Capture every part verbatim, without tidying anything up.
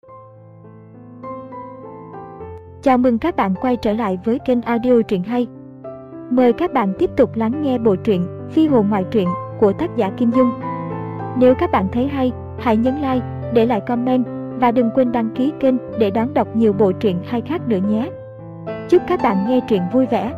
Chào mừng các bạn quay trở lại với kênh audio truyện hay. Mời các bạn tiếp tục lắng nghe bộ truyện Phi hồn ngoại truyện của tác giả Kim Dung. Nếu các bạn thấy hay, hãy nhấn like, để lại comment và đừng quên đăng ký kênh để đón đọc nhiều bộ truyện hay khác nữa nhé. Chúc các bạn nghe truyện vui vẻ.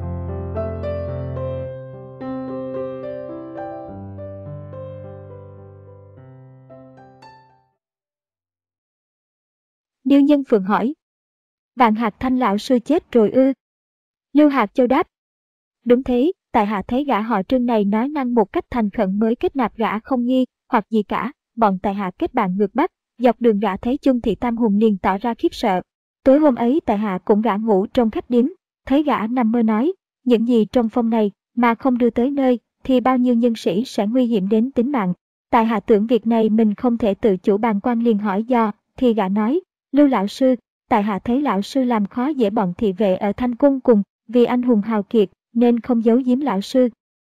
Điêu Nhân Phượng hỏi: Vạn Hạc Thanh lão sư chết rồi ư? Lưu Hạc Châu đáp: Đúng thế, tại hạ thấy gã họ Trương này nói năng một cách thành khẩn mới kết nạp gã, không nghi hoặc gì cả. Bọn tại hạ kết bạn ngược Bắc, dọc đường gã thấy Chung Thị Tam Hùng liền tỏ ra khiếp sợ. Tối hôm ấy tại hạ cũng gã ngủ trong khách điếm, thấy gã nằm mơ nói những gì trong phong này mà không đưa tới nơi thì bao nhiêu nhân sĩ sẽ nguy hiểm đến tính mạng. Tại hạ tưởng việc này mình không thể tự chủ bàng quan, liền hỏi do, thì gã nói: Lưu lão sư, tại hạ thấy lão sư làm khó dễ bọn thị vệ ở Thanh Cung cùng, vì anh hùng hào kiệt nên không giấu giếm lão sư.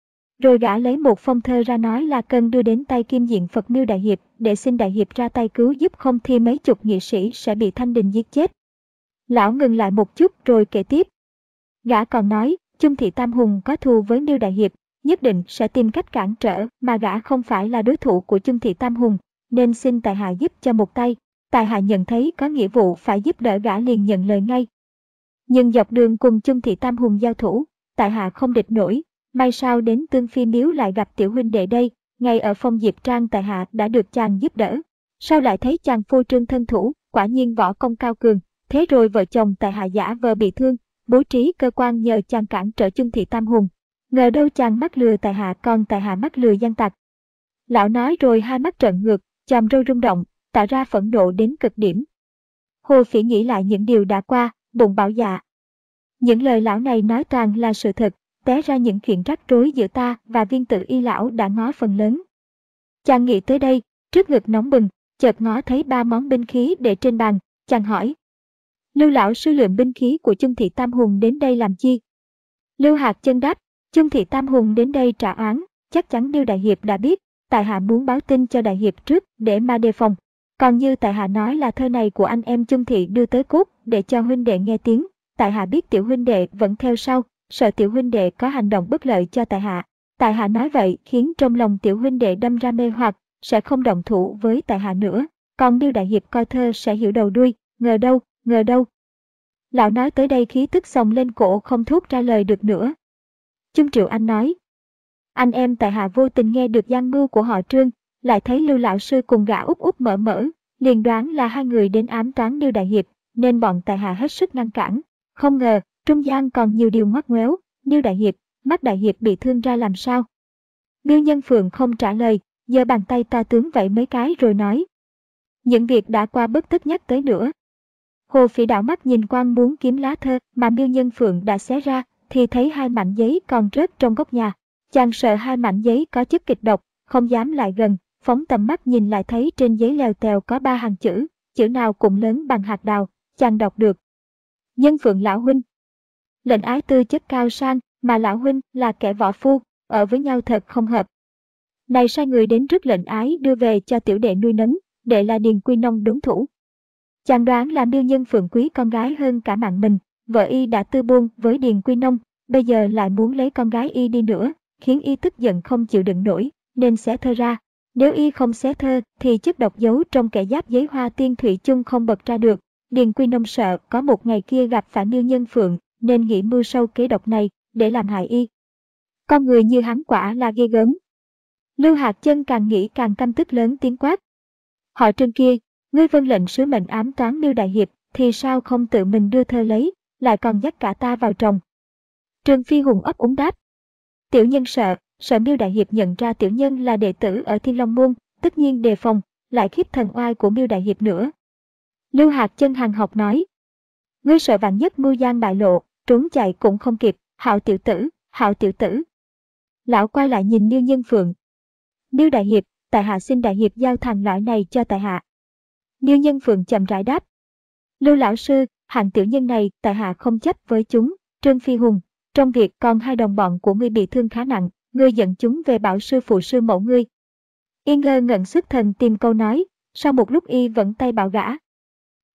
Rồi gã lấy một phong thơ ra nói là cần đưa đến tay Kim Diện Phật Miêu đại hiệp để xin đại hiệp ra tay cứu giúp, không thì mấy chục nghị sĩ sẽ bị Thanh Đình giết chết. Lão ngừng lại một chút rồi kể tiếp. Gã còn nói Chung Thị Tam Hùng có thù với Miêu đại hiệp, nhất định sẽ tìm cách cản trở, mà gã không phải là đối thủ của Chung Thị Tam Hùng, nên xin tại hạ giúp cho một tay. Tại hạ nhận thấy có nghĩa vụ phải giúp đỡ, gã liền nhận lời ngay. Nhưng dọc đường cùng Chung Thị Tam Hùng giao thủ, tại hạ không địch nổi, may sao đến Tương Phi Miếu lại gặp tiểu huynh đệ đây. Ngay ở Phong Diệp Trang tại hạ đã được chàng giúp đỡ, sao lại thấy chàng phô trương thân thủ, quả nhiên võ công cao cường. Thế rồi vợ chồng tại hạ giả vờ bị thương, bố trí cơ quan nhờ chàng cản trở Chung Thị Tam Hùng. Ngờ đâu chàng mắc lừa tại hạ, còn tại hạ mắc lừa gian tặc. Lão nói rồi hai mắt trợn ngược, chòm râu rung động, tỏ ra phẫn nộ đến cực điểm. Hồ Phỉ nghĩ lại những điều đã qua, bụng bảo dạ. Những lời lão này nói toàn là sự thật, té ra những chuyện rắc rối giữa ta và Viên Tự Y lão đã ngó phần lớn. Chàng nghĩ tới đây, trước ngực nóng bừng, chợt ngó thấy ba món binh khí để trên bàn, chàng hỏi: Lưu lão sư lượm binh khí của Chung Thị Tam Hùng đến đây làm chi? Lưu Hạc Chân đáp: Chung Thị Tam Hùng đến đây trả oán, chắc chắn Miêu đại hiệp đã biết, tại hạ muốn báo tin cho đại hiệp trước để mà đề phòng. Còn như tại hạ nói là thơ này của anh em Chung Thị đưa tới cốt để cho huynh đệ nghe tiếng, tại hạ biết tiểu huynh đệ vẫn theo sau, sợ tiểu huynh đệ có hành động bất lợi cho tại hạ. Tại hạ nói vậy khiến trong lòng tiểu huynh đệ đâm ra mê hoặc, sẽ không động thủ với tại hạ nữa. Còn Miêu đại hiệp coi thơ sẽ hiểu đầu đuôi, ngờ đâu, ngờ đâu. Lão nói tới đây khí tức xông lên cổ, không thốt ra lời được nữa. Chung Triệu Anh nói: Anh em tại hạ vô tình nghe được gian mưu của họ Trương, lại thấy Lưu lão sư cùng gã úp úp mở mở, liền đoán là hai người đến ám toán Miêu đại hiệp, nên bọn tại hạ hết sức ngăn cản. Không ngờ trung gian còn nhiều điều ngoắt ngoéo. Miêu đại hiệp, mắt đại hiệp bị thương ra làm sao? Miêu Nhân Phượng không trả lời, giơ bàn tay to tướng vẫy mấy cái rồi nói: Những việc đã qua bất tất nhắc tới nữa. Hồ Phỉ đảo mắt nhìn quan muốn kiếm lá thơ mà Miêu Nhân Phượng đã xé ra, thì thấy hai mảnh giấy còn rớt trong góc nhà. Chàng sợ hai mảnh giấy có chất kịch độc, không dám lại gần, phóng tầm mắt nhìn lại thấy trên giấy lèo tèo có ba hàng chữ, chữ nào cũng lớn bằng hạt đào. Chàng đọc được: Nhân Phượng lão huynh. Lệnh ái tư chất cao sang, mà lão huynh là kẻ võ phu, ở với nhau thật không hợp. Này sai người đến rước lệnh ái đưa về cho tiểu đệ nuôi nấng, đệ là Điền Quy Nông đúng thủ. Chàng đoán là Miêu Nhân Phượng quý con gái hơn cả mạng mình, vợ y đã tư buôn với Điền Quy Nông, bây giờ lại muốn lấy con gái y đi nữa, khiến y tức giận không chịu đựng nổi, nên xé thơ ra. Nếu y không xé thơ thì chất độc giấu trong kẻ giáp giấy Hoa Tiên thủy chung không bật ra được. Điền Quy Nông sợ có một ngày kia gặp phải Miêu Nhân Phượng, nên nghĩ mưu sâu kế độc này để làm hại y. Con người như hắn quả là ghê gớm. Lưu Hạc Chân càng nghĩ càng căm tức, lớn tiếng quát: Họ Trương kia, ngươi vâng lệnh sứ mệnh ám toán Miêu đại hiệp, thì sao không tự mình đưa thơ lấy, lại còn dắt cả ta vào trồng? Trương Phi Hùng ấp úng đáp: Tiểu nhân sợ, sợ Miêu đại hiệp nhận ra tiểu nhân là đệ tử ở Thiên Long Môn, tất nhiên đề phòng, lại khiếp thần oai của Miêu đại hiệp nữa. Lưu Hạc Chân hằng học nói: Ngươi sợ vạn nhất mưu gian bại lộ, trốn chạy cũng không kịp, hạo tiểu tử, hạo tiểu tử. Lão quay lại nhìn Miêu Nhân Phượng: Miêu đại hiệp, tại hạ xin đại hiệp giao thằng lõi này cho tại hạ. Miêu Nhân Phượng chậm rãi đáp: Lưu lão sư, hạng tiểu nhân này tại hạ không chấp với chúng. Trương Phi Hùng, trong việc còn hai đồng bọn của ngươi bị thương khá nặng, ngươi dẫn chúng về bảo sư phụ sư mẫu ngươi. Y ngơ ngẩn xuất thần tìm câu nói, sau một lúc y vẫn tay bảo gã: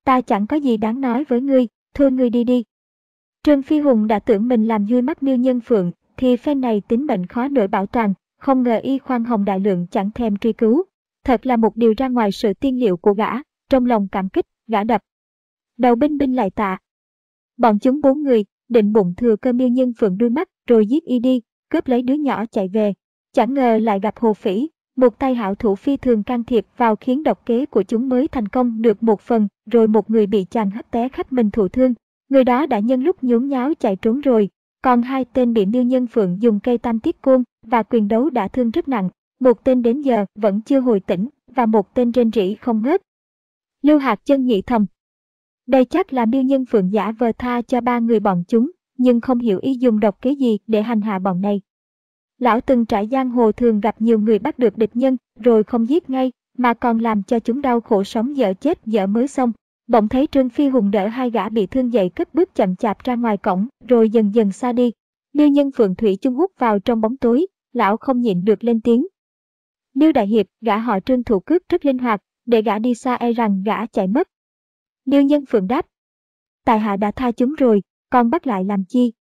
Ta chẳng có gì đáng nói với ngươi, thôi ngươi đi đi. Trương Phi Hùng đã tưởng mình làm vui mắt Miêu Nhân Phượng, thì phen này tính mệnh khó nổi bảo toàn, không ngờ y khoan hồng đại lượng chẳng thèm truy cứu. Thật là một điều ra ngoài sự tiên liệu của gã, trong lòng cảm kích, gã đập đầu binh binh lại tạ. Bọn chúng bốn người, định bụng thừa cơ Miêu Nhân Phượng đuôi mắt rồi giết y đi, cướp lấy đứa nhỏ chạy về. Chẳng ngờ lại gặp Hồ Phỉ, một tay hảo thủ phi thường can thiệp vào khiến độc kế của chúng mới thành công được một phần, rồi một người bị chàng hất té khắp mình thụ thương. Người đó đã nhân lúc nhốn nháo chạy trốn rồi, còn hai tên bị Miêu Nhân Phượng dùng cây tam tiết côn và quyền đấu đã thương rất nặng. Một tên đến giờ vẫn chưa hồi tỉnh và một tên rên rỉ không ngớt. Lưu Hạc Chân nghĩ thầm, đây chắc là Miêu Nhân Phượng giả vờ tha cho ba người bọn chúng, nhưng không hiểu ý dùng độc kế gì để hành hạ bọn này. Lão từng trải giang hồ thường gặp nhiều người bắt được địch nhân rồi không giết ngay, mà còn làm cho chúng đau khổ sống dở chết dở mới xong. Bỗng thấy Trương Phi Hùng đỡ hai gã bị thương dậy cất bước chậm chạp ra ngoài cổng, rồi dần dần xa đi. Miêu Nhân Phượng thủy chung hút vào trong bóng tối, lão không nhịn được lên tiếng. Miêu đại hiệp, gã họ Trương thủ cước rất linh hoạt, để gã đi xa e rằng gã chạy mất. Miêu Nhân Phượng đáp, tại hạ đã tha chúng rồi, còn bắt lại làm chi?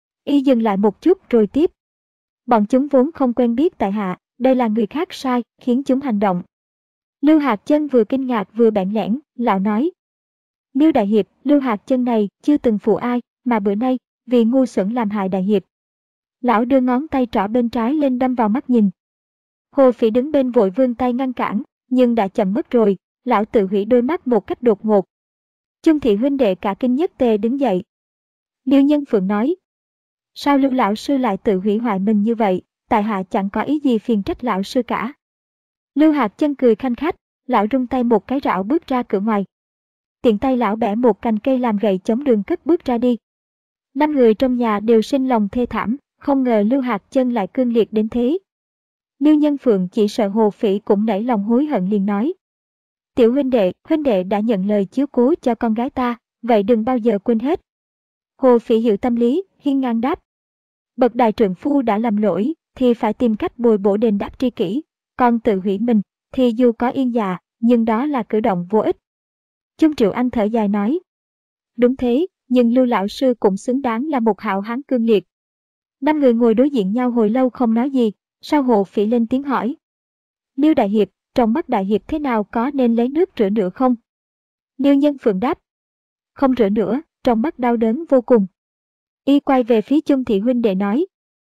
Y dừng lại một chút rồi tiếp. Bọn chúng vốn không quen biết tại hạ, đây là người khác sai, khiến chúng hành động. Lưu Hạc Chân vừa kinh ngạc vừa bẽn lẽn, lão nói. Miêu đại hiệp, Lưu Hạc Chân này chưa từng phụ ai, mà bữa nay, vì ngu xuẩn làm hại đại hiệp. Lão đưa ngón tay trỏ bên trái lên đâm vào mắt nhìn. Hồ Phỉ đứng bên vội vươn tay ngăn cản, nhưng đã chậm mất rồi, lão tự hủy đôi mắt một cách đột ngột. Chung thị huynh đệ cả kinh nhất tề đứng dậy. Miêu Nhân Phượng nói. Sao Lưu lão sư lại tự hủy hoại mình như vậy, tại hạ chẳng có ý gì phiền trách lão sư cả. Lưu Hạc Chân cười khanh khách, lão rung tay một cái rảo bước ra cửa ngoài. Tiện tay lão bẻ một cành cây làm gậy chống đường cất bước ra đi. Năm người trong nhà đều sinh lòng thê thảm, không ngờ Lưu Hạc Chân lại cương liệt đến thế. Miêu Nhân Phượng chỉ sợ Hồ Phỉ cũng nảy lòng hối hận liền nói. Tiểu huynh đệ, huynh đệ đã nhận lời chiếu cố cho con gái ta, vậy đừng bao giờ quên hết. Hồ Phỉ hiểu tâm lý, hiên ngang đáp. Bậc đại trượng phu đã làm lỗi, thì phải tìm cách bồi bổ đền đáp tri kỷ, còn tự hủy mình, thì dù có yên dạ, nhưng đó là cử động vô ích. Chung Triệu Anh thở dài nói. Đúng thế, nhưng Lưu lão sư cũng xứng đáng là một hảo hán cương liệt. Năm người ngồi đối diện nhau hồi lâu không nói gì, sau Hồ Phỉ lên tiếng hỏi. Miêu đại hiệp, trong mắt đại hiệp thế nào, có nên lấy nước rửa nữa không? Miêu Nhân Phượng đáp. Không rửa nữa, trong mắt đau đớn vô cùng. Y quay về phía Chung thị huynh đệ nói.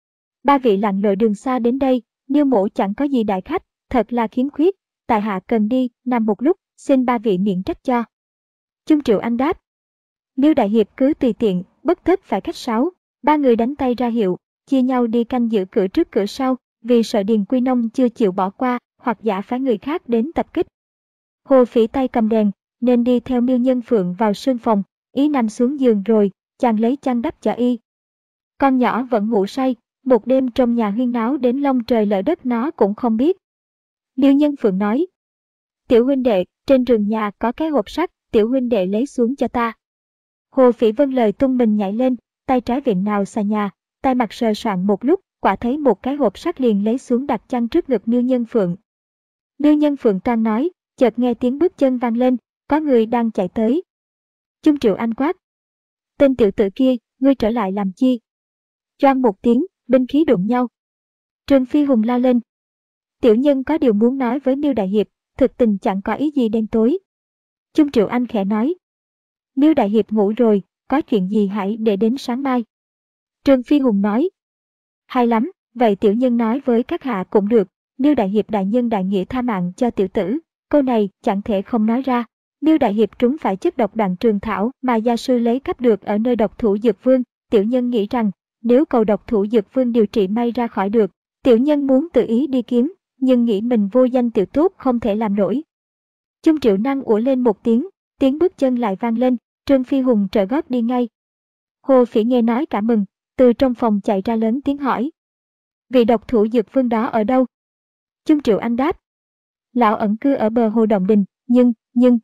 Ba vị lặn lội đường xa đến đây, Miêu mỗ chẳng có gì đại khách, thật là khiếm khuyết, tại hạ cần đi, nằm một lúc, xin ba vị miễn trách cho. Chung Triệu Anh đáp. Miêu đại hiệp cứ tùy tiện, bất tất phải khách sáo. Ba người đánh tay ra hiệu, chia nhau đi canh giữ cửa trước cửa sau, vì sợ Điền Quy Nông chưa chịu bỏ qua, hoặc giả phái người khác đến tập kích. Hồ Phỉ tay cầm đèn, nên đi theo Miêu Nhân Phượng vào sương phòng, ý nằm xuống giường rồi, chàng lấy chăn đắp cho y. Con nhỏ vẫn ngủ say, một đêm trong nhà huyên náo đến long trời lở đất nó cũng không biết. Miêu Nhân Phượng nói. Tiểu huynh đệ, trên giường nhà có cái hộp sắt, tiểu huynh đệ lấy xuống cho ta. Hồ Phỉ vâng lời tung mình nhảy lên, tay trái viện nào xà nhà, tay mặt sờ soạn một lúc, quả thấy một cái hộp sắt liền lấy xuống đặt chăn trước ngực Miêu Nhân Phượng. Miêu Nhân Phượng toan nói, chợt nghe tiếng bước chân vang lên, có người đang chạy tới. Chung Triệu Anh quát. Tên tiểu tử kia, ngươi trở lại làm chi? Choang một tiếng, binh khí đụng nhau. Trương Phi Hùng la lên. Tiểu nhân có điều muốn nói với Miêu đại hiệp, thực tình chẳng có ý gì đen tối. Chung Triệu Anh khẽ nói. Miêu đại hiệp ngủ rồi, có chuyện gì hãy để đến sáng mai. Trương Phi Hùng nói. Hay lắm, vậy tiểu nhân nói với các hạ cũng được, Miêu đại hiệp đại nhân đại nghĩa tha mạng cho tiểu tử, câu này chẳng thể không nói ra. Miêu đại hiệp trúng phải chất độc Đoạn Trường Thảo mà gia sư lấy cắp được ở nơi độc thủ Dược Vương, tiểu nhân nghĩ rằng nếu cầu độc thủ Dược Vương điều trị may ra khỏi được, tiểu nhân muốn tự ý đi kiếm, nhưng nghĩ mình vô danh tiểu tốt không thể làm nổi. Chung Triệu Năng ủa lên một tiếng, tiếng bước chân lại vang lên, Trương Phi Hùng trở gót đi ngay. Hồ Phỉ nghe nói cả mừng, từ trong phòng chạy ra lớn tiếng hỏi. Vị độc thủ Dược Vương đó ở đâu? Chung Triệu Anh đáp. Lão ẩn cư ở bờ hồ Động Đình, nhưng, nhưng...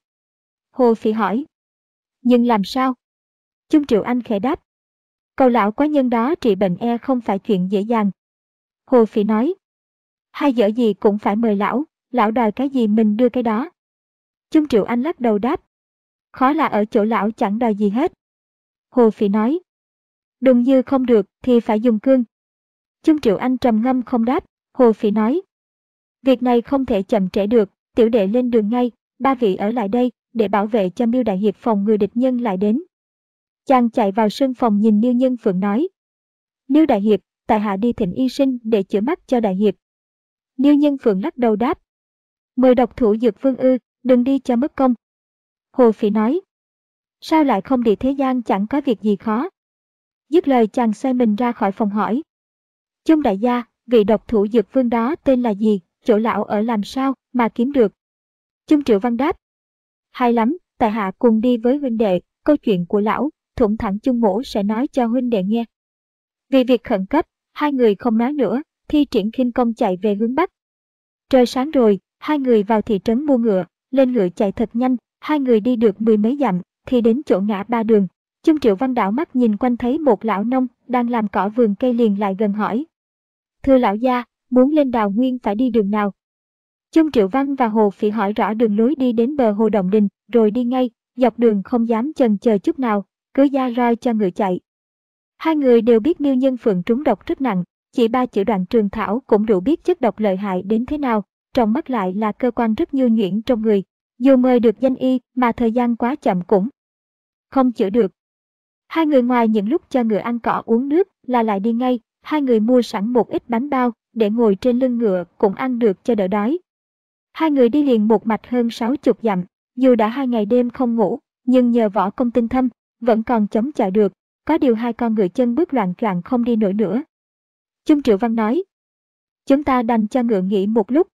Hồ Phỉ hỏi. Nhưng làm sao? Chung Triệu Anh khẽ đáp. Cầu lão quá nhân đó trị bệnh e không phải chuyện dễ dàng. Hồ Phỉ nói. Hay dở gì cũng phải mời lão, lão đòi cái gì mình đưa cái đó. Chung Triệu Anh lắc đầu đáp. Khó là ở chỗ lão chẳng đòi gì hết. Hồ Phỉ nói. Đùng Dư không được thì phải dùng cương. Chung Triệu Anh trầm ngâm không đáp. Hồ Phỉ nói. Việc này không thể chậm trễ được, tiểu đệ lên đường ngay, ba vị ở lại đây để bảo vệ cho Miêu Đại Hiệp phòng người địch nhân lại đến. Chàng chạy vào sân phòng nhìn Miêu Nhân Phượng nói. Miêu Đại Hiệp, tại hạ đi thỉnh y sinh để chữa mắt cho Đại Hiệp. Miêu Nhân Phượng lắc đầu đáp. Mời độc thủ Dược Vương ư, đừng đi cho mất công. Hồ Phỉ nói. Sao lại không đi, thế gian chẳng có việc gì khó. Dứt lời chàng xoay mình ra khỏi phòng hỏi. Chung đại gia, vị độc thủ Dược Vương đó tên là gì, chỗ lão ở làm sao mà kiếm được? Chung Triệu Văn đáp. Hay lắm, tại hạ cùng đi với huynh đệ, câu chuyện của lão, thủng thẳng Chung Mỗ sẽ nói cho huynh đệ nghe. Vì việc khẩn cấp, hai người không nói nữa, thi triển khinh công chạy về hướng Bắc. Trời sáng rồi, hai người vào thị trấn mua ngựa, lên ngựa chạy thật nhanh, hai người đi được mười mấy dặm, thì đến chỗ ngã ba đường. Chung Triệu Văn đảo mắt nhìn quanh thấy một lão nông đang làm cỏ vườn cây liền lại gần hỏi. Thưa lão gia, muốn lên Đào Nguyên phải đi đường nào? Chung Triệu Văn và Hồ Phỉ hỏi rõ đường lối đi đến bờ hồ Động Đình, rồi đi ngay, dọc đường không dám chần chờ chút nào, cứ da roi cho ngựa chạy. Hai người đều biết Miêu Nhân Phượng trúng độc rất nặng, chỉ ba chữ Đoạn Trường Thảo cũng đủ biết chất độc lợi hại đến thế nào, trong mắt lại là cơ quan rất nhu nhuyễn trong người. Dù mời được danh y mà thời gian quá chậm cũng không chữa được. Hai người ngoài những lúc cho ngựa ăn cỏ uống nước là lại đi ngay, hai người mua sẵn một ít bánh bao để ngồi trên lưng ngựa cũng ăn được cho đỡ đói. Hai người đi liền một mạch hơn sáu chục dặm, dù đã hai ngày đêm không ngủ, nhưng nhờ võ công tinh thâm, vẫn còn chống chọi được, có điều hai con ngựa chân bước loạn choạng không đi nổi nữa. Chung Triệu Văn nói, chúng ta đành cho ngựa nghỉ một lúc.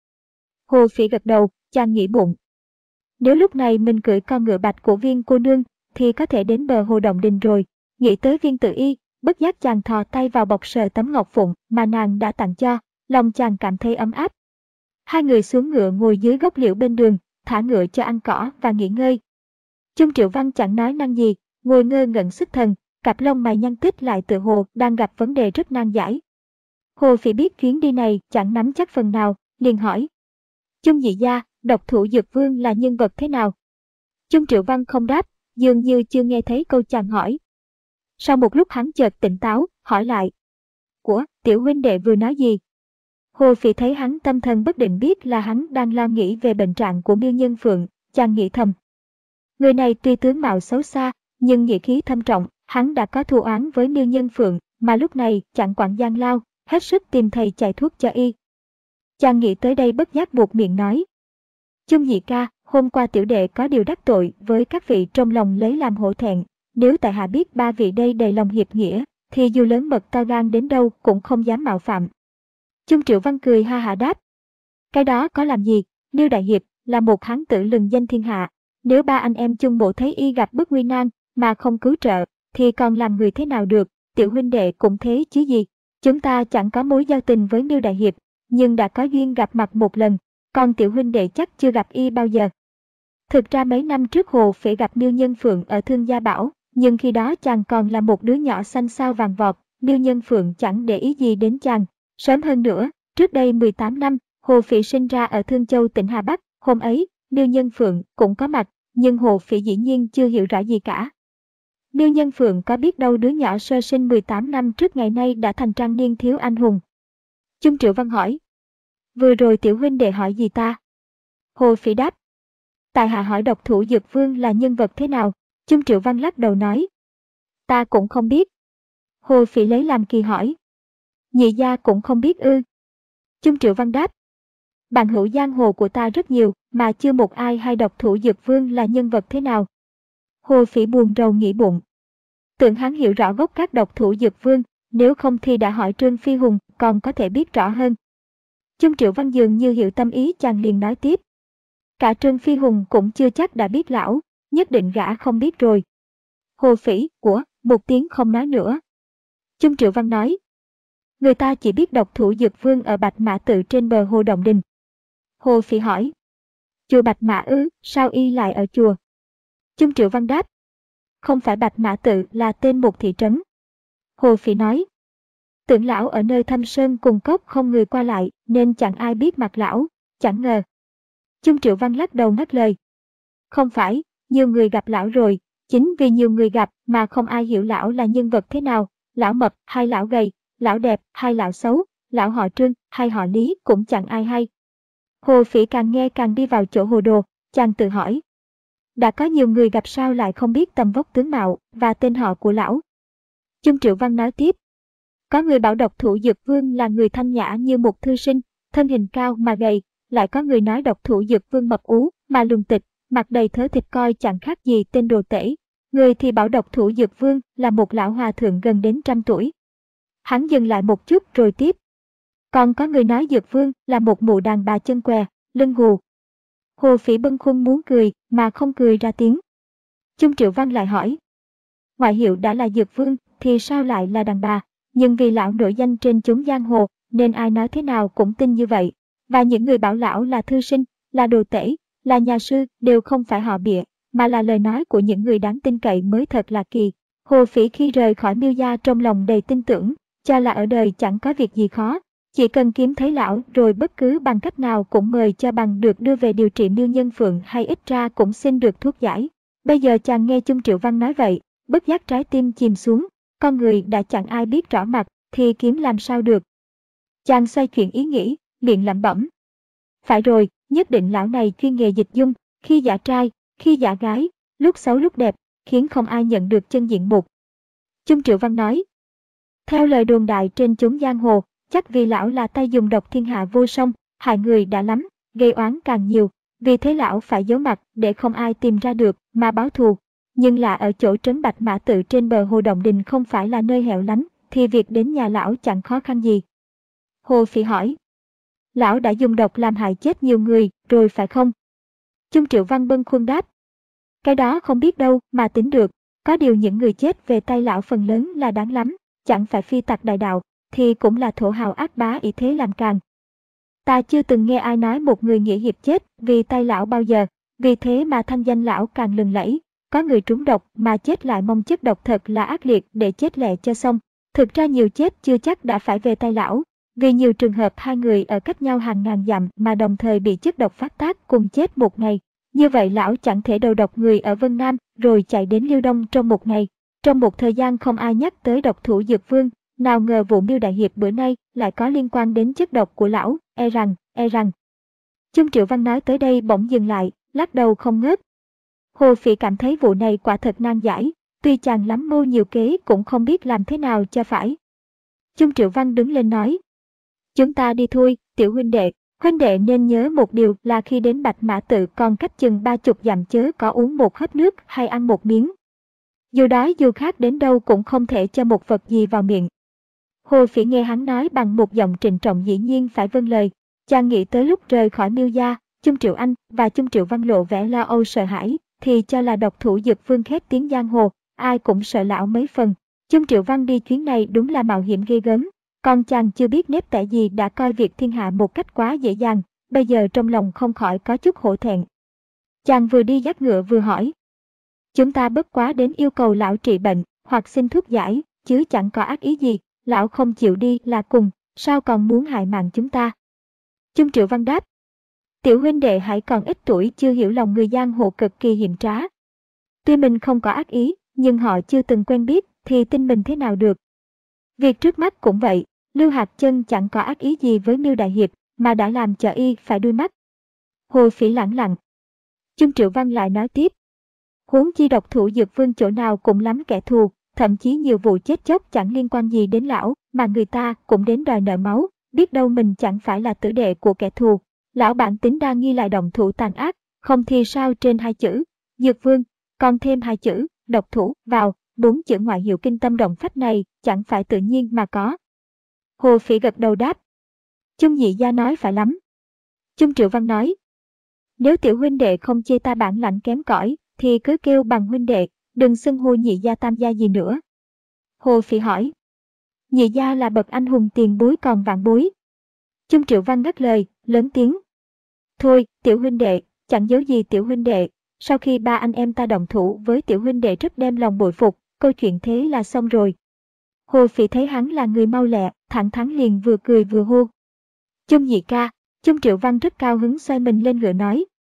Hồ Phỉ gật đầu, chàng nghĩ bụng. Nếu lúc này mình cưỡi con ngựa bạch của Viên cô nương, thì có thể đến bờ hồ Động Đình rồi. Nghĩ tới Viên Tự Y, bất giác chàng thò tay vào bọc sờ tấm ngọc phụng mà nàng đã tặng cho, lòng chàng cảm thấy ấm áp. Hai người xuống ngựa ngồi dưới gốc liễu bên đường, thả ngựa cho ăn cỏ và nghỉ ngơi. Chung Triệu Văn chẳng nói năng gì, ngồi ngơ ngẩn xuất thần, cặp lông mày nhăn tít lại tựa hồ đang gặp vấn đề rất nan giải. Hồ Phỉ biết chuyến đi này chẳng nắm chắc phần nào, liền hỏi. Chung nhị gia, độc thủ Dược Vương là nhân vật thế nào? Chung Triệu Văn không đáp, dường như chưa nghe thấy câu chàng hỏi. Sau một lúc hắn chợt tỉnh táo, hỏi lại. Của, tiểu huynh đệ vừa nói gì? Hồ Phỉ thấy hắn tâm thần bất định biết là hắn đang lo nghĩ về bệnh trạng của Miêu Nhân Phượng, chàng nghĩ thầm. Người này tuy tướng mạo xấu xa, nhưng nghĩa khí thâm trọng, hắn đã có thù oán với Miêu Nhân Phượng, mà lúc này chẳng quản gian lao, hết sức tìm thầy chạy thuốc cho y. Chàng nghĩ tới đây bất giác buộc miệng nói. Chung nhị ca, hôm qua tiểu đệ có điều đắc tội với các vị trong lòng lấy làm hổ thẹn, nếu tại hạ biết ba vị đây đầy lòng hiệp nghĩa, thì dù lớn mật to gan đến đâu cũng không dám mạo phạm. Chung Triệu Văn cười ha hả đáp. Cái đó có làm gì, Miêu Đại Hiệp là một hán tử lừng danh thiên hạ, nếu ba anh em Chung bộ thấy y gặp bức nguy nan mà không cứu trợ, thì còn làm người thế nào được, tiểu huynh đệ cũng thế chứ gì. Chúng ta chẳng có mối giao tình với Miêu Đại Hiệp, nhưng đã có duyên gặp mặt một lần, còn tiểu huynh đệ chắc chưa gặp y bao giờ. Thực ra mấy năm trước Hồ Phỉ gặp Miêu Nhân Phượng ở Thương Gia Bảo, nhưng khi đó chàng còn là một đứa nhỏ xanh xao vàng vọt, Miêu Nhân Phượng chẳng để ý gì đến chàng. Sớm hơn nữa, trước đây mười tám năm, Hồ Phỉ sinh ra ở Thương Châu tỉnh Hà Bắc, hôm ấy, Miêu Nhân Phượng cũng có mặt, nhưng Hồ Phỉ dĩ nhiên chưa hiểu rõ gì cả. Miêu Nhân Phượng có biết đâu đứa nhỏ sơ sinh mười tám năm trước ngày nay đã thành trang niên thiếu anh hùng. Chung Triệu Văn hỏi. Vừa rồi tiểu huynh đệ hỏi gì ta? Hồ Phỉ đáp. Tại hạ hỏi độc thủ Dược Vương là nhân vật thế nào? Chung Triệu Văn lắc đầu nói. Ta cũng không biết. Hồ Phỉ lấy làm kỳ hỏi. Nhị gia cũng không biết ư? Chung Triệu Văn đáp. Bạn hữu giang hồ của ta rất nhiều, mà chưa một ai hay độc thủ Dược Vương là nhân vật thế nào. Hồ Phỉ buồn rầu nghĩ bụng. Tưởng hắn hiểu rõ gốc các độc thủ Dược Vương, nếu không thì đã hỏi Trương Phi Hùng còn có thể biết rõ hơn. Chung Triệu Văn dường như hiểu tâm ý chàng liền nói tiếp. Cả Trương Phi Hùng cũng chưa chắc đã biết lão, nhất định gã không biết rồi. Hồ Phỉ, của, một tiếng không nói nữa. Chung Triệu Văn nói. Người ta chỉ biết độc thủ Dược Vương ở Bạch Mã Tự trên bờ hồ Động Đình. Hồ Phỉ hỏi. Chùa Bạch Mã ư, sao y lại ở chùa? Chung Triệu Văn đáp. Không phải Bạch Mã Tự là tên một thị trấn. Hồ Phỉ nói. Tưởng lão ở nơi thâm sơn cùng cốc không người qua lại, nên chẳng ai biết mặt lão, chẳng ngờ. Chung Triệu Văn lắc đầu ngắt lời. Không phải, nhiều người gặp lão rồi, chính vì nhiều người gặp mà không ai hiểu lão là nhân vật thế nào, lão mập hay lão gầy, lão đẹp hay lão xấu, lão họ Trương hay họ Lý cũng chẳng ai hay. Hồ Phỉ càng nghe càng đi vào chỗ hồ đồ, chàng tự hỏi. Đã có nhiều người gặp sao lại không biết tầm vóc tướng mạo và tên họ của lão. Chung Triệu Văn nói tiếp. Có người bảo độc thủ Dược Vương là người thanh nhã như một thư sinh, thân hình cao mà gầy, lại có người nói độc thủ Dược Vương mập ú mà lùn tịch, mặt đầy thớ thịt coi chẳng khác gì tên đồ tể. Người thì bảo độc thủ Dược Vương là một lão hòa thượng gần đến trăm tuổi. Hắn dừng lại một chút rồi tiếp. Còn có người nói Dược Vương là một mụ đàn bà chân què, lưng gù. Hồ Phỉ bâng khuâng muốn cười mà không cười ra tiếng. Chung Triệu Văn lại hỏi. Ngoại hiệu đã là Dược Vương thì sao lại là đàn bà? Nhưng vì lão nổi danh trên chốn giang hồ nên ai nói thế nào cũng tin như vậy. Và những người bảo lão là thư sinh, là đồ tể, là nhà sư đều không phải họ bịa, mà là lời nói của những người đáng tin cậy mới thật là kỳ. Hồ Phỉ khi rời khỏi Miêu gia trong lòng đầy tin tưởng, cho là ở đời chẳng có việc gì khó. Chỉ cần kiếm thấy lão rồi bất cứ bằng cách nào cũng mời cho bằng được đưa về điều trị Miêu Nhân Phượng hay ít ra cũng xin được thuốc giải. Bây giờ chàng nghe Chung Triệu Văn nói vậy, bất giác trái tim chìm xuống, con người đã chẳng ai biết rõ mặt thì kiếm làm sao được. Chàng xoay chuyển ý nghĩ, miệng lẩm bẩm. Phải rồi, nhất định lão này chuyên nghề dịch dung, khi giả trai, khi giả gái, lúc xấu lúc đẹp, khiến không ai nhận được chân diện mục. Chung Triệu Văn nói. Theo lời đồn đại trên chốn giang hồ, chắc vì lão là tay dùng độc thiên hạ vô song, hại người đã lắm, gây oán càng nhiều, vì thế lão phải giấu mặt để không ai tìm ra được mà báo thù. Nhưng là ở chỗ trấn Bạch Mã Tự trên bờ hồ Động Đình không phải là nơi hẻo lánh, thì việc đến nhà lão chẳng khó khăn gì. Hồ Phỉ hỏi. Lão đã dùng độc làm hại chết nhiều người rồi phải không? Chung Triệu Văn bâng khuâng đáp. Cái đó không biết đâu mà tính được, có điều những người chết về tay lão phần lớn là đáng lắm, chẳng phải phi tặc đại đạo, thì cũng là thổ hào ác bá ý thế làm càng. Ta chưa từng nghe ai nói một người nghĩa hiệp chết vì tay lão bao giờ, vì thế mà thanh danh lão càng lừng lẫy. Có người trúng độc mà chết lại mong chất độc thật là ác liệt để chết lẹ cho xong. Thực ra nhiều chết chưa chắc đã phải về tay lão, vì nhiều trường hợp hai người ở cách nhau hàng ngàn dặm mà đồng thời bị chất độc phát tác cùng chết một ngày. Như vậy lão chẳng thể đầu độc người ở Vân Nam rồi chạy đến Liêu Đông trong một ngày. Trong một thời gian không ai nhắc tới độc thủ Dược Vương, nào ngờ vụ Miêu Đại Hiệp bữa nay lại có liên quan đến chất độc của lão, e rằng, e rằng. Chung Triệu Văn nói tới đây bỗng dừng lại, lắc đầu không ngớt. Hồ Phỉ cảm thấy vụ này quả thật nan giải, tuy chàng lắm mưu nhiều kế cũng không biết làm thế nào cho phải. Chung Triệu Văn đứng lên nói. Chúng ta đi thôi, tiểu huynh đệ, huynh đệ nên nhớ một điều là khi đến Bạch Mã Tự còn cách chừng ba chục dặm chớ có uống một hớp nước hay ăn một miếng. Dù đói dù khát đến đâu cũng không thể cho một vật gì vào miệng. Hồ Phỉ nghe hắn nói bằng một giọng trịnh trọng dĩ nhiên phải vâng lời. Chàng nghĩ tới lúc rời khỏi Miêu gia, Chung Triệu Anh và Chung Triệu Văn lộ vẻ lo âu sợ hãi, thì cho là độc thủ Dược Vương khét tiếng giang hồ, ai cũng sợ lão mấy phần. Chung Triệu Văn đi chuyến này đúng là mạo hiểm ghê gớm, còn chàng chưa biết nếp tẻ gì đã coi việc thiên hạ một cách quá dễ dàng, bây giờ trong lòng không khỏi có chút hổ thẹn. Chàng vừa đi dắt ngựa vừa hỏi. Chúng ta bất quá đến yêu cầu lão trị bệnh, hoặc xin thuốc giải, chứ chẳng có ác ý gì, lão không chịu đi là cùng, sao còn muốn hại mạng chúng ta? Chung Triệu Văn đáp. Tiểu huynh đệ hãy còn ít tuổi chưa hiểu lòng người giang hồ cực kỳ hiểm trá. Tuy mình không có ác ý, nhưng họ chưa từng quen biết thì tin mình thế nào được. Việc trước mắt cũng vậy, Lưu Hạt Chân chẳng có ác ý gì với Miêu Đại Hiệp mà đã làm cho y phải đuôi mắt. Hồ Phỉ lẳng lặng. Chung Triệu Văn lại nói tiếp. Huống chi độc thủ Dược Vương chỗ nào cũng lắm kẻ thù, thậm chí nhiều vụ chết chóc chẳng liên quan gì đến lão, mà người ta cũng đến đòi nợ máu, biết đâu mình chẳng phải là tử đệ của kẻ thù. Lão bản tính đa nghi lại động thủ tàn ác, không thì sao trên hai chữ Dược Vương, còn thêm hai chữ độc thủ vào, bốn chữ ngoại hiệu kinh tâm động phách này chẳng phải tự nhiên mà có. Hồ Phỉ gật đầu đáp. Chung nhị gia nói phải lắm. Chung Triệu Văn nói. Nếu tiểu huynh đệ không chê ta bản lãnh kém cỏi, thì cứ kêu bằng huynh đệ, đừng xưng hô nhị gia tam gia gì nữa. Hồ Phỉ hỏi. Nhị gia là bậc anh hùng tiền bối còn vạn bối. Chung Triệu Văn ngắt lời, lớn tiếng. Thôi, tiểu huynh đệ, chẳng giấu gì tiểu huynh đệ, sau khi ba anh em ta động thủ với tiểu huynh đệ rất đem lòng bội phục, câu chuyện thế là xong rồi. Hồ Phỉ thấy hắn là người mau lẹ, thẳng thắn liền vừa cười vừa hô. Chung nhị ca, Chung Triệu Văn rất cao hứng xoay mình lên ngựa nói.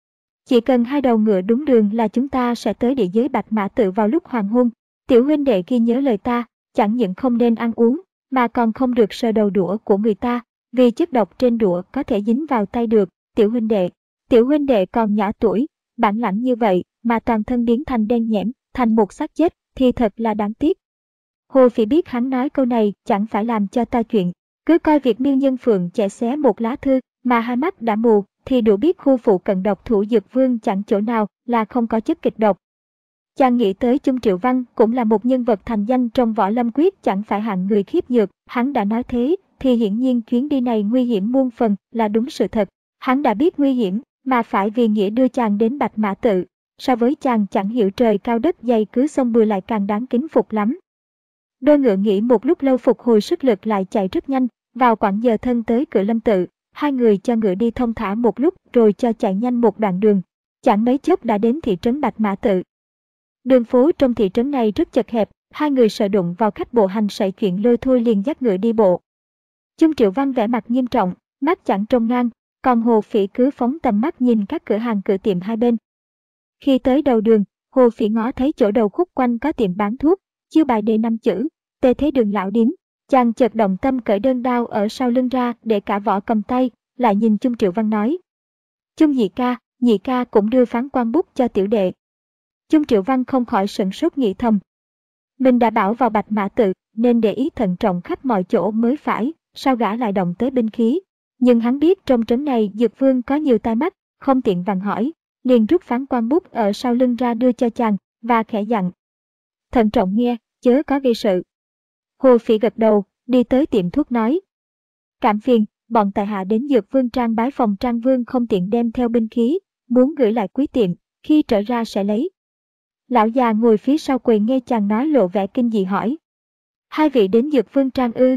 Chỉ cần hai đầu ngựa đúng đường là chúng ta sẽ tới địa giới Bạch Mã Tự vào lúc hoàng hôn. Tiểu huynh đệ ghi nhớ lời ta, chẳng những không nên ăn uống, mà còn không được sờ đầu đũa của người ta, vì chất độc trên đũa có thể dính vào tay được. Tiểu huynh đệ, tiểu huynh đệ còn nhỏ tuổi, bản lãnh như vậy mà toàn thân biến thành đen nhẽm, thành một xác chết, thì thật là đáng tiếc. Hồ Phỉ biết hắn nói câu này chẳng phải làm cho ta chuyện, cứ coi việc Miêu Nhân Phượng chẻ xé một lá thư mà hai mắt đã mù, thì đủ biết khu phụ cận độc thủ Dược Vương chẳng chỗ nào là không có chất kịch độc. Chàng nghĩ tới Chung Triệu Văn cũng là một nhân vật thành danh trong võ lâm quyết, chẳng phải hạng người khiếp nhược, hắn đã nói thế, thì hiển nhiên chuyến đi này nguy hiểm muôn phần là đúng sự thật. Hắn đã biết nguy hiểm, mà phải vì nghĩa đưa chàng đến Bạch Mã Tự, so với chàng chẳng hiểu trời cao đất dày cứ xông bừa lại càng đáng kính phục lắm. Đôi ngựa nghỉ một lúc lâu phục hồi sức lực lại chạy rất nhanh, vào khoảng giờ thân tới cửa Lâm Tự, hai người cho ngựa đi thông thả một lúc rồi cho chạy nhanh một đoạn đường. Chẳng mấy chốc đã đến thị trấn Bạch Mã Tự. Đường phố trong thị trấn này rất chật hẹp, hai người sợ đụng vào khách bộ hành xảy chuyện lôi thôi liền dắt ngựa đi bộ. Chung Triệu Văn vẻ mặt nghiêm trọng, mắt chẳng trông ngang, còn Hồ Phỉ cứ phóng tầm mắt nhìn các cửa hàng cửa tiệm hai bên. Khi tới đầu đường, Hồ Phỉ ngó thấy chỗ đầu khúc quanh có tiệm bán thuốc, chiêu bài đề năm chữ, Tề Thế Đường lão điếm. Chàng chợt động tâm cởi đơn đao ở sau lưng ra để cả vỏ cầm tay, lại nhìn Chung Triệu Văn nói: Chung nhị ca, nhị ca cũng đưa phán quan bút cho tiểu đệ. Chung Triệu Văn không khỏi sửng sốt nghĩ thầm. Mình đã bảo vào Bạch Mã Tự nên để ý thận trọng khắp mọi chỗ mới phải, sao gã lại động tới binh khí. Nhưng hắn biết trong trấn này Dược Vương có nhiều tai mắt, không tiện vặn hỏi, liền rút phán quan bút ở sau lưng ra đưa cho chàng, và khẽ dặn: Thận trọng nghe, chớ có gây sự. Hồ Phỉ gật đầu, đi tới tiệm thuốc nói: Cảm phiền, bọn tại hạ đến Dược Vương Trang bái phòng Trang Vương không tiện đem theo binh khí, muốn gửi lại quý tiệm, khi trở ra sẽ lấy. Lão già ngồi phía sau quầy nghe chàng nói lộ vẻ kinh dị hỏi: Hai vị đến Dược Vương Trang ư?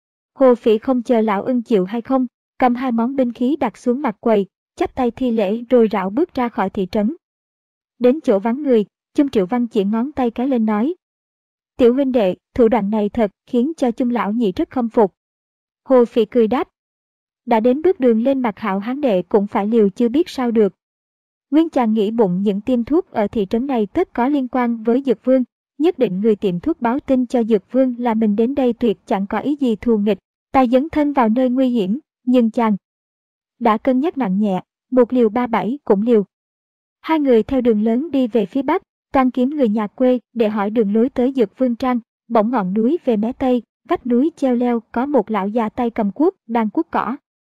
Hồ Phỉ không chờ lão ưng chịu hay không, cầm hai món binh khí đặt xuống mặt quầy, chắp tay thi lễ rồi rảo bước ra khỏi thị trấn. Đến chỗ vắng người, Chung Triệu Văn chỉ ngón tay cái lên nói: Tiểu huynh đệ, thủ đoạn này thật khiến cho Chung lão nhị rất khâm phục. Hồ Phỉ cười đáp: Đã đến bước đường lên mặt hảo hán đệ cũng phải liều chưa biết sao được. Nguyên chàng nghĩ bụng những tiệm thuốc ở thị trấn này tất có liên quan với Dược Vương, nhất định người tiệm thuốc báo tin cho Dược Vương là mình đến đây tuyệt chẳng có ý gì thù nghịch, ta dấn thân vào nơi nguy hiểm, nhưng chàng đã cân nhắc nặng nhẹ, một liều ba bảy cũng liều. Hai người theo đường lớn đi về phía bắc, toàn kiếm người nhà quê để hỏi đường lối tới Dược Vương Trang. Bỗng ngọn núi về mé tây, vách núi treo leo có một lão già tay cầm cuốc đang cuốc cỏ.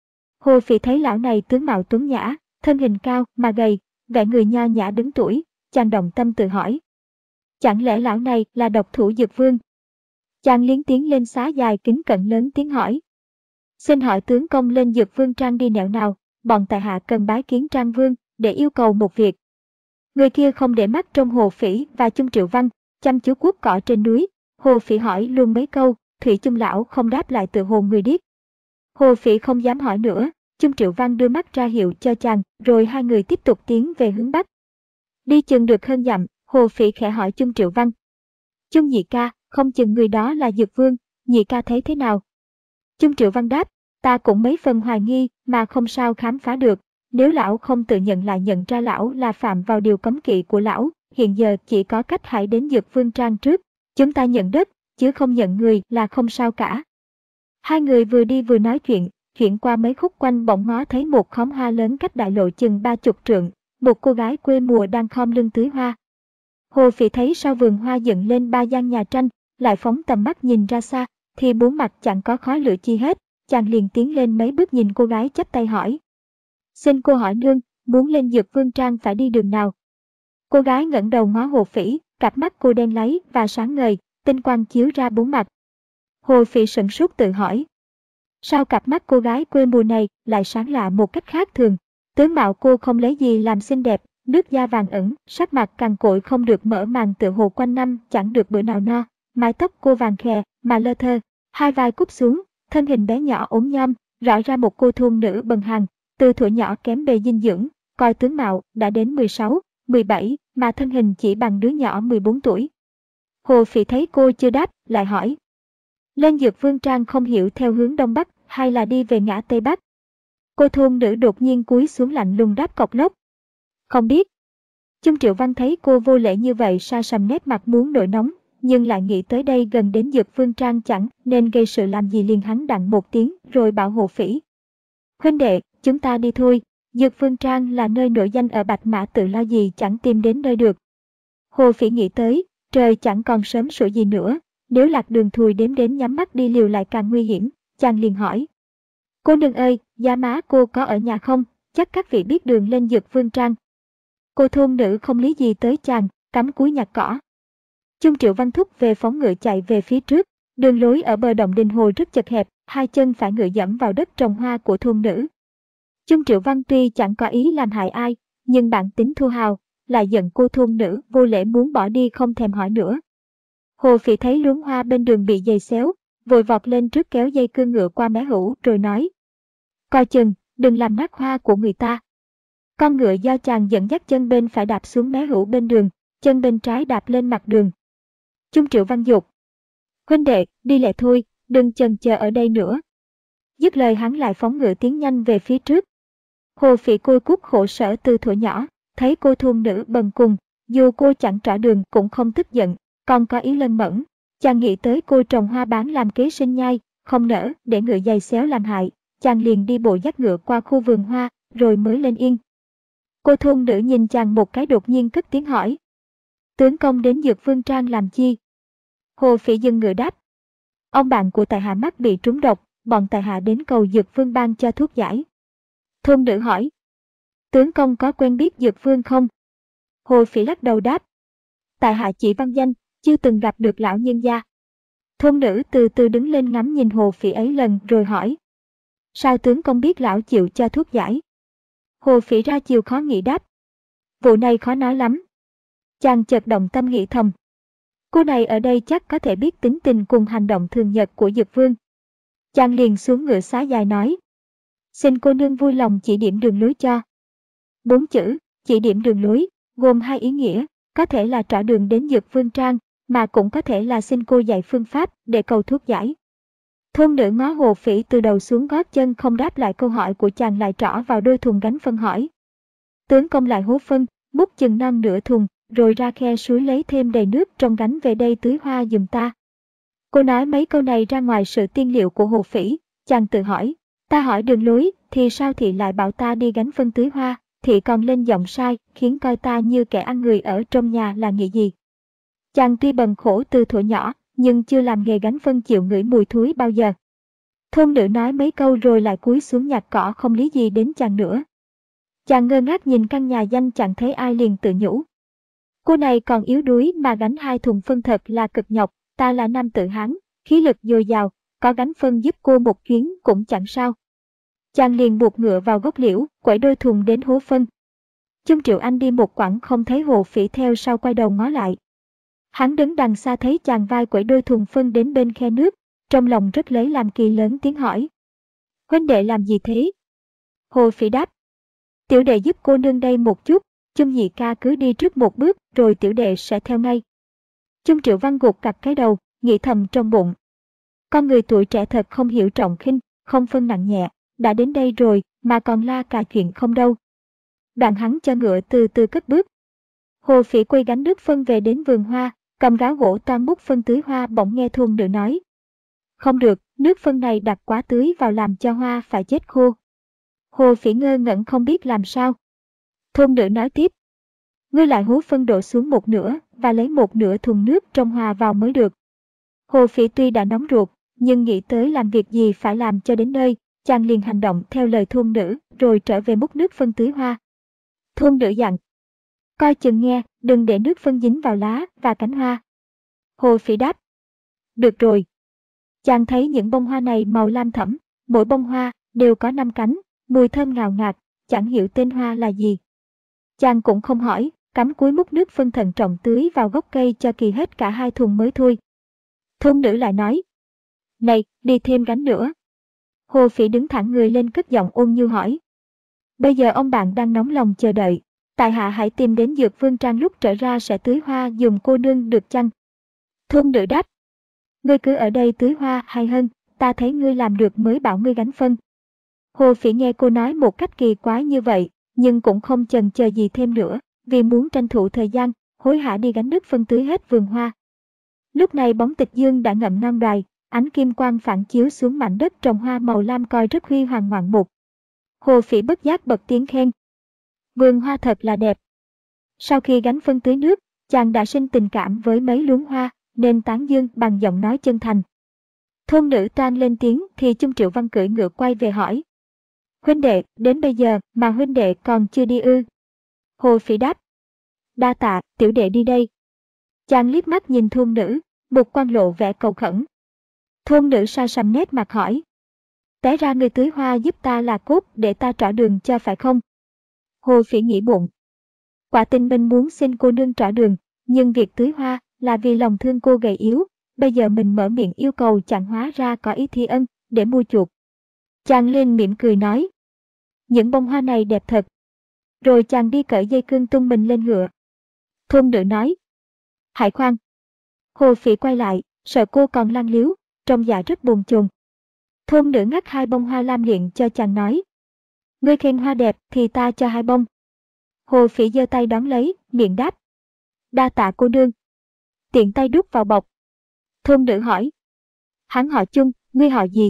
Hồ Phỉ thấy lão này tướng mạo tuấn nhã, thân hình cao mà gầy, vẻ người nho nhã đứng tuổi, chàng động tâm tự hỏi: Chẳng lẽ lão này là độc thủ Dược Vương? Chàng liến tiến lên xá dài kính cẩn lớn tiếng hỏi: Xin hỏi tướng công lên Dược Vương Trang đi nẻo nào, bọn tại hạ cần bái kiến Trang Vương để yêu cầu một việc. Người kia không để mắt trong Hồ Phỉ và Chung Triệu Văn, chăm chú cuốc cỏ trên núi. Hồ Phỉ hỏi luôn mấy câu, Thủy Chung lão không đáp lại, tự hồ người điếc. Hồ Phỉ không dám hỏi nữa, Chung Triệu Văn đưa mắt ra hiệu cho chàng, rồi hai người tiếp tục tiến về hướng bắc. Đi chừng được hơn dặm, Hồ Phỉ khẽ hỏi Chung Triệu Văn: Chung nhị ca, không chừng người đó là Dược Vương, nhị ca thấy thế nào? Chung Triệu Văn đáp: Ta cũng mấy phần hoài nghi mà không sao khám phá được. Nếu lão không tự nhận lại nhận ra lão là phạm vào điều cấm kỵ của lão, hiện giờ chỉ có cách hãy đến Dược Vương Trang trước. Chúng ta nhận đất, chứ không nhận người là không sao cả. Hai người vừa đi vừa nói chuyện, chuyển qua mấy khúc quanh bỗng ngó thấy một khóm hoa lớn cách đại lộ chừng ba chục trượng, một cô gái quê mùa đang khom lưng tưới hoa. Hồ Phỉ thấy sau vườn hoa dựng lên ba gian nhà tranh, lại phóng tầm mắt nhìn ra xa, thì bốn mặt chẳng có khói lửa chi hết, chàng liền tiến lên mấy bước nhìn cô gái chắp tay hỏi: Xin cô hỏi nương, muốn lên Dược Vương Trang phải đi đường nào? Cô gái ngẩng đầu ngó Hồ Phỉ, cặp mắt cô đen láy và sáng ngời, tinh quang chiếu ra bốn mặt. Hồ Phỉ sửng sốt tự hỏi: Sao cặp mắt cô gái quê mùa này lại sáng lạ một cách khác thường? Tướng mạo cô không lấy gì làm xinh đẹp, nước da vàng ẩn, sắc mặt cằn cỗi không được mở màn tựa hồ quanh năm chẳng được bữa nào no, mái tóc cô vàng khè mà lơ thơ, hai vai cúp xuống, thân hình bé nhỏ ốm nhom, rõ ra một cô thôn nữ bần hàn, từ thuở nhỏ kém bề dinh dưỡng, coi tướng mạo đã đến mười sáu, mười bảy mà thân hình chỉ bằng đứa nhỏ mười bốn tuổi. Hồ Phỉ thấy cô chưa đáp, lại hỏi: Lên Dược Vương Trang không hiểu theo hướng đông bắc hay là đi về ngã tây bắc? Cô thôn nữ đột nhiên cúi xuống lạnh lùng đáp cộc lốc: Không biết. Chung Triệu Văn thấy cô vô lễ như vậy sa sầm nét mặt muốn nổi nóng, nhưng lại nghĩ tới đây gần đến Dược Vương Trang chẳng nên gây sự làm gì, liền hắn đặng một tiếng rồi bảo Hồ Phỉ. Huynh đệ, chúng ta đi thôi, Dược Vương Trang là nơi nổi danh ở Bạch Mã, tự lo gì chẳng tìm đến nơi được. Hồ Phỉ nghĩ tới, trời chẳng còn sớm sủa gì nữa, nếu lạc đường thùi đếm đến nhắm mắt đi liều lại càng nguy hiểm, chàng liền hỏi. Cô nương ơi, giá má cô có ở nhà không, chắc các vị biết đường lên Dược Vương Trang. Cô thôn nữ không lý gì tới chàng, cắm cúi nhặt cỏ. Chung Triệu Văn thúc về phóng ngựa chạy về phía trước, đường lối ở bờ động Đình Hồ rất chật hẹp, hai chân phải ngựa dẫm vào đất trồng hoa của thôn nữ. Chung Triệu Văn tuy chẳng có ý làm hại ai, nhưng bản tính thô hào, lại giận cô thôn nữ vô lễ muốn bỏ đi không thèm hỏi nữa. Hồ Phỉ thấy luống hoa bên đường bị giày xéo, vội vọt lên trước kéo dây cương ngựa qua mé hữu rồi nói. Coi chừng, đừng làm nát hoa của người ta. Con ngựa do chàng dẫn dắt chân bên phải đạp xuống mé hữu bên đường, chân bên trái đạp lên mặt đường. Chung Triệu Văn dục. Huynh đệ, đi lẹ thôi, đừng chần chờ ở đây nữa. Dứt lời hắn lại phóng ngựa tiến nhanh về phía trước. Hồ Phỉ côi cút khổ sở từ thuở nhỏ, thấy cô thôn nữ bần cùng, dù cô chẳng trả đường cũng không tức giận, còn có ý lân mẫn. Chàng nghĩ tới cô trồng hoa bán làm kế sinh nhai, không nỡ để ngựa giày xéo làm hại, chàng liền đi bộ dắt ngựa qua khu vườn hoa, rồi mới lên yên. Cô thôn nữ nhìn chàng một cái đột nhiên cất tiếng hỏi. Tướng công đến Dược Vương Trang làm chi? Hồ Phỉ dừng ngựa đáp. Ông bạn của tại hạ mắc bị trúng độc, bọn tại hạ đến cầu Dược Vương ban cho thuốc giải. Thôn nữ hỏi. Tướng công có quen biết Dược Vương không? Hồ Phỉ lắc đầu đáp. Tại hạ chỉ văn danh, chưa từng gặp được lão nhân gia. Thôn nữ từ từ đứng lên ngắm nhìn Hồ Phỉ ấy lần rồi hỏi. Sao tướng công biết lão chịu cho thuốc giải? Hồ Phỉ ra chiều khó nghĩ đáp. Vụ này khó nói lắm. Chàng chợt động tâm nghĩ thầm. Cô này ở đây chắc có thể biết tính tình cùng hành động thường nhật của Dược Vương. Chàng liền xuống ngựa xá dài nói. Xin cô nương vui lòng chỉ điểm đường lối cho. Bốn chữ, chỉ điểm đường lối, gồm hai ý nghĩa, có thể là trỏ đường đến Dược Vương Trang, mà cũng có thể là xin cô dạy phương pháp để cầu thuốc giải. Thôn nữ ngó Hồ Phỉ từ đầu xuống gót chân không đáp lại câu hỏi của chàng, lại trỏ vào đôi thùng gánh phân hỏi. Tướng công lại hố phân, múc chừng non nửa thùng, rồi ra khe suối lấy thêm đầy nước trong gánh về đây tưới hoa giùm ta. Cô nói mấy câu này ra ngoài sự tiên liệu của Hồ Phỉ, chàng tự hỏi, ta hỏi đường lối, thì sao thị lại bảo ta đi gánh phân tưới hoa, thị còn lên giọng sai, khiến coi ta như kẻ ăn người ở trong nhà là nghĩ gì. Chàng tuy bần khổ từ thuở nhỏ, nhưng chưa làm nghề gánh phân chịu ngửi mùi thúi bao giờ. Thôn nữ nói mấy câu rồi lại cúi xuống nhặt cỏ không lý gì đến chàng nữa. Chàng ngơ ngác nhìn căn nhà danh chẳng thấy ai liền tự nhủ. Cô này còn yếu đuối mà gánh hai thùng phân thật là cực nhọc, ta là nam tự Hán, khí lực dồi dào, có gánh phân giúp cô một chuyến cũng chẳng sao. Chàng liền buộc ngựa vào gốc liễu, quẩy đôi thùng đến hố phân. Chung Triệu Anh đi một quãng không thấy Hồ Phỉ theo sau quay đầu ngó lại. Hắn đứng đằng xa thấy chàng vai quẩy đôi thùng phân đến bên khe nước, trong lòng rất lấy làm kỳ, lớn tiếng hỏi. Huynh đệ làm gì thế? Hồ Phỉ đáp. Tiểu đệ giúp cô nương đây một chút, Chung nhị ca cứ đi trước một bước rồi tiểu đệ sẽ theo ngay. Chung Triệu Văn gục cặt cái đầu, nghĩ thầm trong bụng. Con người tuổi trẻ thật không hiểu trọng khinh, không phân nặng nhẹ, đã đến đây rồi mà còn la cả chuyện không đâu. Đoạn hắn cho ngựa từ từ cất bước. Hồ Phỉ quay gánh nước phân về đến vườn hoa, cầm gáo gỗ toan múc phân tưới hoa, bỗng nghe thôn nữ nói. Không được, nước phân này đặc quá, tưới vào làm cho hoa phải chết khô. Hồ Phỉ ngơ ngẩn không biết làm sao. Thôn nữ nói tiếp. Ngươi lại hú phân đổ xuống một nửa và lấy một nửa thùng nước trong hoa vào mới được. Hồ Phỉ tuy đã nóng ruột, nhưng nghĩ tới làm việc gì phải làm cho đến nơi, chàng liền hành động theo lời thôn nữ rồi trở về múc nước phân tưới hoa. Thôn nữ dặn. Coi chừng nghe, đừng để nước phân dính vào lá và cánh hoa. Hồ Phỉ đáp. Được rồi. Chàng thấy những bông hoa này màu lam thẫm, mỗi bông hoa đều có năm cánh, mùi thơm ngào ngạt, chẳng hiểu tên hoa là gì. Chàng cũng không hỏi, cắm cúi múc nước phân thận trọng tưới vào gốc cây cho kỳ hết cả hai thùng mới thôi. Thôn nữ lại nói. Này, đi thêm gánh nữa. Hồ Phỉ đứng thẳng người lên cất giọng ôn nhu hỏi. Bây giờ ông bạn đang nóng lòng chờ đợi, tại hạ hãy tìm đến Dược Vương Trang, lúc trở ra sẽ tưới hoa dùng cô nương được chăng? Thôn nữ đáp. Ngươi cứ ở đây tưới hoa hay hơn, ta thấy ngươi làm được mới bảo ngươi gánh phân. Hồ Phỉ nghe cô nói một cách kỳ quái như vậy, nhưng cũng không chần chờ gì thêm nữa, vì muốn tranh thủ thời gian, hối hả đi gánh nước phân tưới hết vườn hoa. Lúc này bóng tịch dương đã ngậm non đoài, ánh kim quang phản chiếu xuống mảnh đất trồng hoa màu lam coi rất huy hoàng ngoạn mục. Hồ Phỉ bất giác bật tiếng khen. Vườn hoa thật là đẹp. Sau khi gánh phân tưới nước, chàng đã sinh tình cảm với mấy luống hoa, nên tán dương bằng giọng nói chân thành. Thôn nữ toan lên tiếng thì Chung Triệu Văn cưỡi ngựa quay về hỏi. Huynh đệ, đến bây giờ mà huynh đệ còn chưa đi ư? Hồ Phỉ đáp. Đa tạ, tiểu đệ đi đây. Chàng liếc mắt nhìn thôn nữ, một quan lộ vẻ cầu khẩn. Thôn nữ sa sầm nét mặt hỏi. Té ra người tưới hoa giúp ta là cốt để ta trỏ đường cho phải không? Hồ Phỉ nghĩ bụng. Quả tình mình muốn xin cô nương trỏ đường, nhưng việc tưới hoa là vì lòng thương cô gầy yếu. Bây giờ mình mở miệng yêu cầu chàng hóa ra có ý thi ân để mua chuộc. Chàng lên mỉm cười nói. Những bông hoa này đẹp thật. Rồi chàng đi cởi dây cương tung mình lên ngựa. Thôn nữ nói. Hãy khoan. Hồ Phỉ quay lại, sợ cô còn lăng liếu, trông dạ rất buồn chồn. Thôn nữ ngắt hai bông hoa lam liệng cho chàng nói. Ngươi khen hoa đẹp thì ta cho hai bông. Hồ Phỉ giơ tay đón lấy, miệng đáp. Đa tạ cô nương. Tiện tay đút vào bọc. Thôn nữ hỏi. Hắn họ Chung, ngươi họ gì?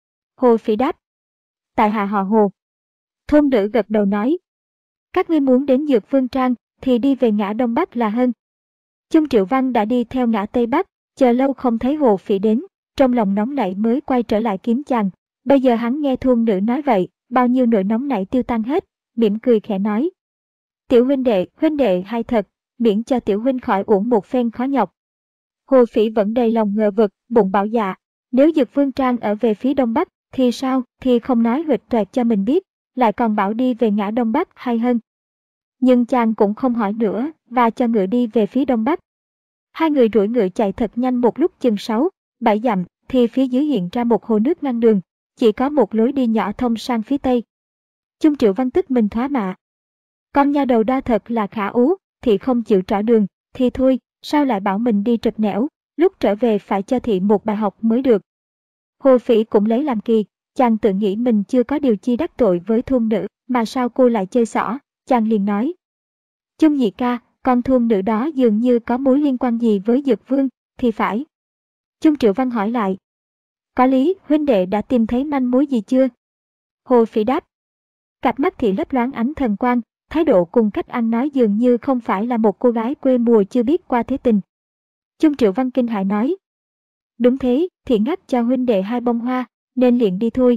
Hồ Phỉ đáp. Tại hạ họ Hồ. Thôn nữ gật đầu nói. Các ngươi muốn đến Dược Vương Trang thì đi về ngã Đông Bắc là hơn. Chung Triệu Văn đã đi theo ngã Tây Bắc, chờ lâu không thấy Hồ Phỉ đến, trong lòng nóng nảy mới quay trở lại kiếm chàng. Bây giờ hắn nghe thôn nữ nói vậy, bao nhiêu nỗi nóng nảy tiêu tan hết, mỉm cười khẽ nói. Tiểu huynh đệ, huynh đệ hay thật, miễn cho tiểu huynh khỏi uổng một phen khó nhọc. Hồ Phỉ vẫn đầy lòng ngờ vực, bụng bảo dạ, nếu Dược Vương Trang ở về phía Đông Bắc, thì sao, thì không nói huỵch toẹt cho mình biết, lại còn bảo đi về ngã Đông Bắc hay hơn. Nhưng chàng cũng không hỏi nữa, và cho ngựa đi về phía Đông Bắc. Hai người đuổi ngựa chạy thật nhanh một lúc chừng sáu, bảy dặm, thì phía dưới hiện ra một hồ nước ngăn đường, chỉ có một lối đi nhỏ thông sang phía Tây. Chung Triệu Văn tức mình thoá mạ. Con nha đầu đa thật là khả ú, thì không chịu trỏ đường, thì thôi, sao lại bảo mình đi trật nẻo, lúc trở về phải cho thị một bài học mới được. Hồ Phỉ cũng lấy làm kỳ, chàng tự nghĩ mình chưa có điều chi đắc tội với thôn nữ, mà sao cô lại chơi xỏ, chàng liền nói. Chung nhị ca, con thôn nữ đó dường như có mối liên quan gì với Dược Vương, thì phải. Chung Triệu Văn hỏi lại. Có lý, huynh đệ đã tìm thấy manh mối gì chưa? Hồ Phỉ đáp. Cặp mắt thị lấp loáng ánh thần quang, thái độ cùng cách ăn nói dường như không phải là một cô gái quê mùa chưa biết qua thế tình. Chung Triệu Văn kinh hãi nói. Đúng thế, thị ngắt cho huynh đệ hai bông hoa, nên liền đi thôi.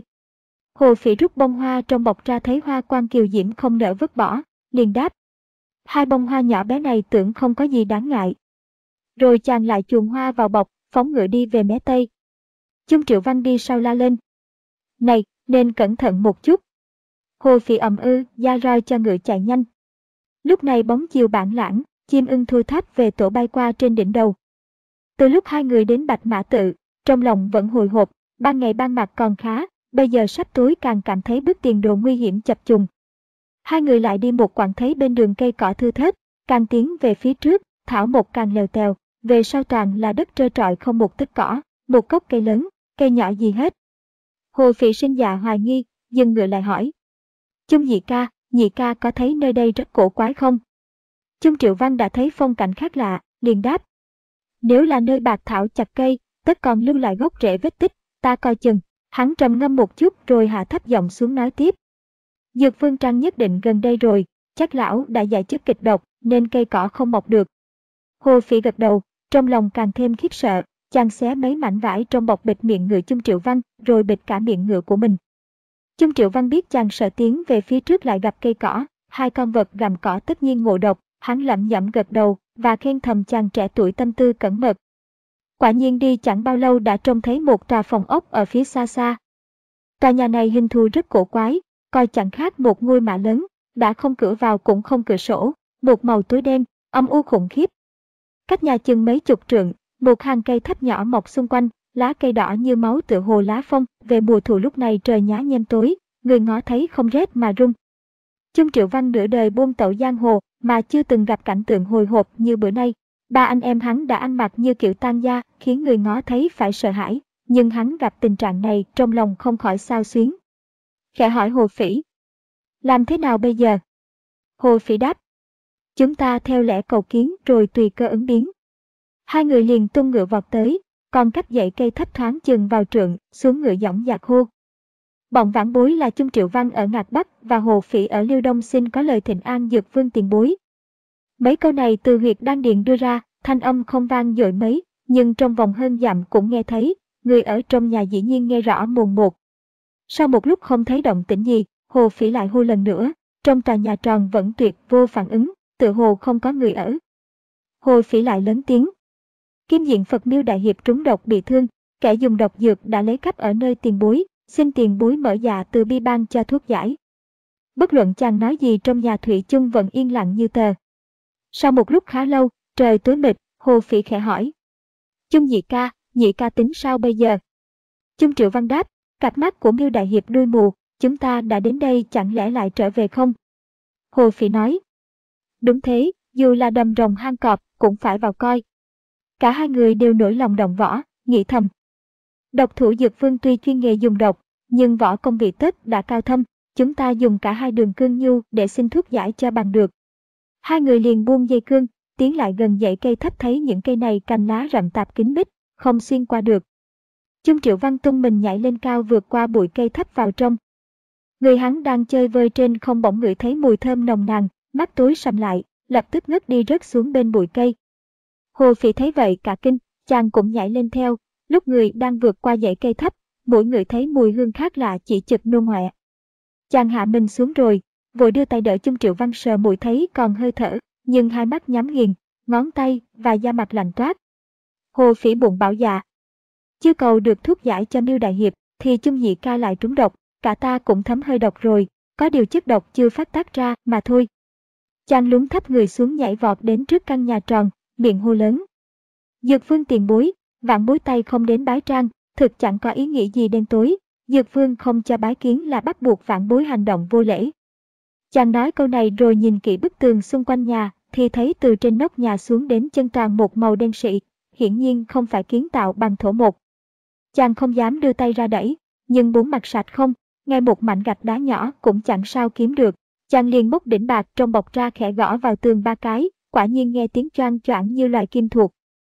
Hồ Phỉ rút bông hoa trong bọc ra thấy hoa quan kiều diễm không nỡ vứt bỏ, liền đáp. Hai bông hoa nhỏ bé này tưởng không có gì đáng ngại. Rồi chàng lại chuồn hoa vào bọc, phóng ngựa đi về mé Tây. Chung Triệu Văn đi sau la lên. Này, nên cẩn thận một chút. Hồ Phỉ ậm ư, da roi cho ngựa chạy nhanh. Lúc này bóng chiều bản lãng, chim ưng thui thóp về tổ bay qua trên đỉnh đầu. Từ lúc hai người đến Bạch Mã Tự, trong lòng vẫn hồi hộp, ban ngày ban mặt còn khá, bây giờ sắp tối càng cảm thấy bước tiền đồ nguy hiểm chập trùng. Hai người lại đi một quãng thấy bên đường cây cỏ thưa thớt, càng tiến về phía trước, thảo mộc càng lèo tèo, về sau toàn là đất trơ trọi không một tấc cỏ, một gốc cây lớn, cây nhỏ gì hết. Hồ Phỉ sinh dạ hoài nghi, dừng ngựa lại hỏi. Chung nhị ca, nhị ca có thấy nơi đây rất cổ quái không? Chung Triệu Văn đã thấy phong cảnh khác lạ, liền đáp. Nếu là nơi bạc thảo chặt cây, tất còn lưu lại gốc rễ vết tích, ta coi chừng. Hắn trầm ngâm một chút rồi hạ thấp giọng xuống nói tiếp. Dược Vương Trang nhất định gần đây rồi, chắc lão đã giải chất kịch độc nên cây cỏ không mọc được. Hồ Phỉ gật đầu, trong lòng càng thêm khiếp sợ, chàng xé mấy mảnh vải trong bọc bịt miệng ngựa Chung Triệu Văn, rồi bịt cả miệng ngựa của mình. Chung Triệu Văn biết chàng sợ tiến về phía trước lại gặp cây cỏ, hai con vật gặm cỏ tất nhiên ngộ độc, hắn lẩm nhẩm gật đầu và khen thầm chàng trẻ tuổi tâm tư cẩn mật. Quả nhiên đi chẳng bao lâu đã trông thấy một tòa phòng ốc ở phía xa xa. Tòa nhà này hình thù rất cổ quái, coi chẳng khác một ngôi mã lớn, đã không cửa vào cũng không cửa sổ, một màu tối đen, âm u khủng khiếp. Cách nhà chừng mấy chục trượng, một hàng cây thấp nhỏ mọc xung quanh, lá cây đỏ như máu tựa hồ lá phong, về mùa thu lúc này trời nhá nhem tối, người ngó thấy không rét mà run. Chung Triệu Văn nửa đời buôn tẩu giang hồ mà chưa từng gặp cảnh tượng hồi hộp như bữa nay. Ba anh em hắn đã ăn mặc như kiểu tang gia, khiến người ngó thấy phải sợ hãi, nhưng hắn gặp tình trạng này trong lòng không khỏi xao xuyến. Khẽ hỏi Hồ Phỉ. Làm thế nào bây giờ? Hồ Phỉ đáp. Chúng ta theo lẽ cầu kiến rồi tùy cơ ứng biến. Hai người liền tung ngựa vọt tới, còn cách dãy cây thấp thoáng chừng vào trượng, xuống ngựa dõng dạc hô. Bọn vãn bối là Chung Triệu Văn ở Ngạc Bắc và Hồ Phỉ ở Liêu Đông xin có lời thịnh an Dược Vương tiền bối. Mấy câu này từ huyệt đan điền đưa ra, thanh âm không vang dội mấy, nhưng trong vòng hơn dặm cũng nghe thấy, người ở trong nhà dĩ nhiên nghe rõ mồn một. Sau một lúc không thấy động tĩnh gì, Hồ Phỉ lại hô lần nữa, trong tòa nhà tròn vẫn tuyệt vô phản ứng, tự hồ không có người ở. Hồ Phỉ lại lớn tiếng. Kim Diện Phật Miêu đại hiệp trúng độc bị thương, kẻ dùng độc dược đã lấy cắp ở nơi tiền bối, xin tiền bối mở dạ từ bi ban cho thuốc giải. Bất luận chàng nói gì trong nhà thủy chung vẫn yên lặng như tờ. Sau một lúc khá lâu, trời tối mịt, Hồ Phỉ khẽ hỏi. Chung nhị ca, nhị ca tính sao bây giờ? Chung Triệu Văn đáp, cặp mắt của Miêu đại hiệp đuôi mù, chúng ta đã đến đây chẳng lẽ lại trở về không? Hồ Phỉ nói. Đúng thế, dù là đầm rồng hang cọp cũng phải vào coi. Cả hai người đều nổi lòng động võ, nghĩ thầm. Độc thủ Dược Vương tuy chuyên nghề dùng độc, nhưng võ công bị tất đã cao thâm, chúng ta dùng cả hai đường cương nhu để xin thuốc giải cho bằng được. Hai người liền buông dây cương, tiến lại gần dãy cây thấp thấy những cây này cành lá rậm tạp kín mít, không xuyên qua được. Chung Triệu Văn tung mình nhảy lên cao vượt qua bụi cây thấp vào trong. Người hắn đang chơi vơi trên không bỗng ngửi thấy mùi thơm nồng nàn, mắt tối sầm lại, lập tức ngất đi rớt xuống bên bụi cây. Hồ Phỉ thấy vậy cả kinh, chàng cũng nhảy lên theo, lúc người đang vượt qua dãy cây thấp, mỗi người thấy mùi hương khác lạ chỉ chực nôn ọe. Chàng hạ mình xuống rồi, vội đưa tay đỡ Chung Triệu Văn sờ mũi thấy còn hơi thở, nhưng hai mắt nhắm nghiền, ngón tay và da mặt lạnh toát. Hồ Phỉ bụng bảo dạ. Chưa cầu được thuốc giải cho Miêu đại hiệp, thì Chung nhị ca lại trúng độc, cả ta cũng thấm hơi độc rồi, có điều chất độc chưa phát tác ra mà thôi. Chàng lún thấp người xuống nhảy vọt đến trước căn nhà tròn, miệng hô lớn. Dược Vương tiền bối, vạn bối tay không đến bái trang, thực chẳng có ý nghĩ gì đen tối, Dược Vương không cho bái kiến là bắt buộc vạn bối hành động vô lễ. Chàng nói câu này rồi nhìn kỹ bức tường xung quanh nhà, thì thấy từ trên nóc nhà xuống đến chân toàn một màu đen sị, hiển nhiên không phải kiến tạo bằng thổ một. Chàng không dám đưa tay ra đẩy, nhưng bốn mặt sạch không, ngay một mảnh gạch đá nhỏ cũng chẳng sao kiếm được. Chàng liền móc đỉnh bạc trong bọc ra khẽ gõ vào tường ba cái, quả nhiên nghe tiếng choang choảng như loài kim thuộc.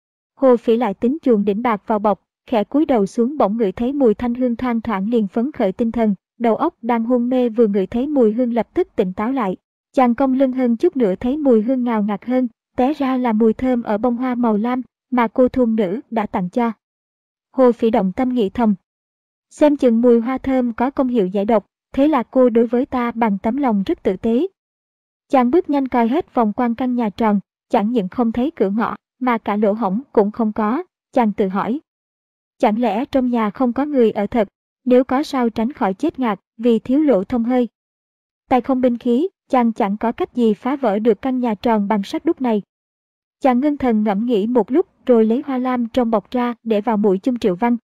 Hồ Phỉ lại tính chuồn đỉnh bạc vào bọc, khẽ cúi đầu xuống bỗng ngửi thấy mùi thanh hương thoang thoảng liền phấn khởi tinh thần, đầu óc đang hôn mê vừa ngửi thấy mùi hương lập tức tỉnh táo lại. Chàng cong lưng hơn chút nữa thấy mùi hương ngào ngạt hơn, té ra là mùi thơm ở bông hoa màu lam mà cô thôn nữ đã tặng cho. Hồ Phỉ động tâm nghĩ thầm. Xem chừng mùi hoa thơm có công hiệu giải độc, thế là cô đối với ta bằng tấm lòng rất tử tế. Chàng bước nhanh coi hết vòng quanh căn nhà tròn, chẳng những không thấy cửa ngõ, mà cả lỗ hổng cũng không có, chàng tự hỏi. Chẳng lẽ trong nhà không có người ở thật, nếu có sao tránh khỏi chết ngạt vì thiếu lỗ thông hơi. Tay không binh khí, chàng chẳng có cách gì phá vỡ được căn nhà tròn bằng sắt đúc này. Chàng ngưng thần ngẫm nghĩ một lúc rồi lấy hoa lam trong bọc ra để vào mũi Chung Triệu Văn.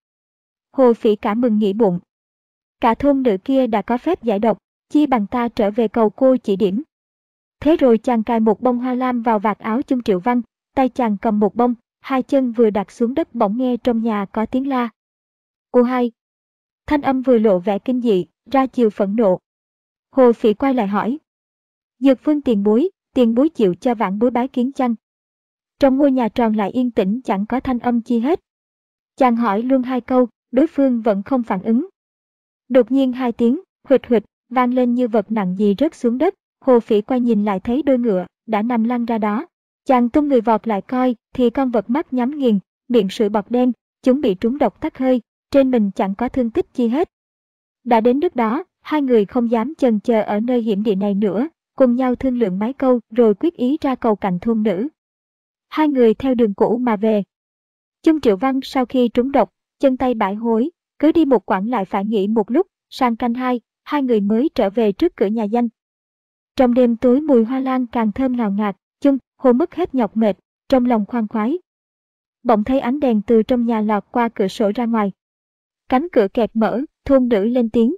Hồ Phỉ cả mừng nghĩ bụng. Cả thôn nữ kia đã có phép giải độc, chi bằng ta trở về cầu cô chỉ điểm. Thế rồi chàng cài một bông hoa lam vào vạt áo Chung Triệu Văn, tay chàng cầm một bông, hai chân vừa đặt xuống đất bỗng nghe trong nhà có tiếng la. Cô hai. Thanh âm vừa lộ vẻ kinh dị, ra chiều phẫn nộ. Hồ Phỉ quay lại hỏi. Dược Vương tiền bối, tiền bối chịu cho vãn bối bái kiến chăng? Trong ngôi nhà tròn lại yên tĩnh chẳng có thanh âm chi hết. Chàng hỏi luôn hai câu, đối phương vẫn không phản ứng. Đột nhiên hai tiếng, huỵch huỵch, vang lên như vật nặng gì rớt xuống đất. Hồ Phỉ quay nhìn lại thấy đôi ngựa đã nằm lăn ra đó. Chàng tung người vọt lại coi thì con vật mắt nhắm nghiền, miệng sụi bọt đen, chúng bị trúng độc tắc hơi, trên mình chẳng có thương tích chi hết. Đã đến nước đó, hai người không dám chần chờ ở nơi hiểm địa này nữa, cùng nhau thương lượng mấy câu rồi quyết ý ra cầu cạnh thôn nữ. Hai người theo đường cũ mà về. Chung Triệu Văn sau khi trúng độc, chân tay bãi hối, cứ đi một quãng lại phải nghỉ một lúc, sang canh hai, hai người mới trở về trước cửa nhà danh. Trong đêm tối mùi hoa lan càng thơm ngào ngạt, Chung, Hồ mất hết nhọc mệt, trong lòng khoan khoái. Bỗng thấy ánh đèn từ trong nhà lọt qua cửa sổ ra ngoài. Cánh cửa kẹt mở, thôn nữ lên tiếng.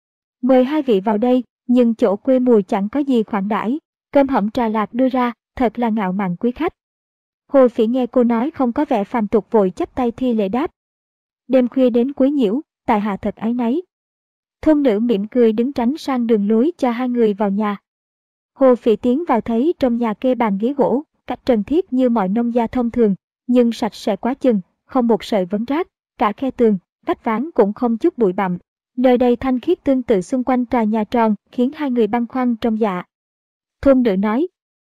Mời hai vị vào đây, nhưng chỗ quê mùi chẳng có gì khoản đãi, cơm hẩm trà lạc đưa ra, thật là ngạo mạn quý khách. Hồ Phỉ nghe cô nói không có vẻ phàm tục vội chắp tay thi lễ đáp. Đêm khuya đến quấy nhiễu, tại hạ thật áy náy. Thôn nữ mỉm cười đứng tránh sang đường lối cho hai người vào nhà. Hồ Phỉ tiến vào thấy trong nhà kê bàn ghế gỗ, cách trần thiết như mọi nông gia thông thường, nhưng sạch sẽ quá chừng, không một sợi vấn rác, cả khe tường, vách ván cũng không chút bụi bặm. Nơi đây thanh khiết tương tự xung quanh tòa nhà tròn, khiến hai người băn khoăn trong dạ. Thôn nữ nói,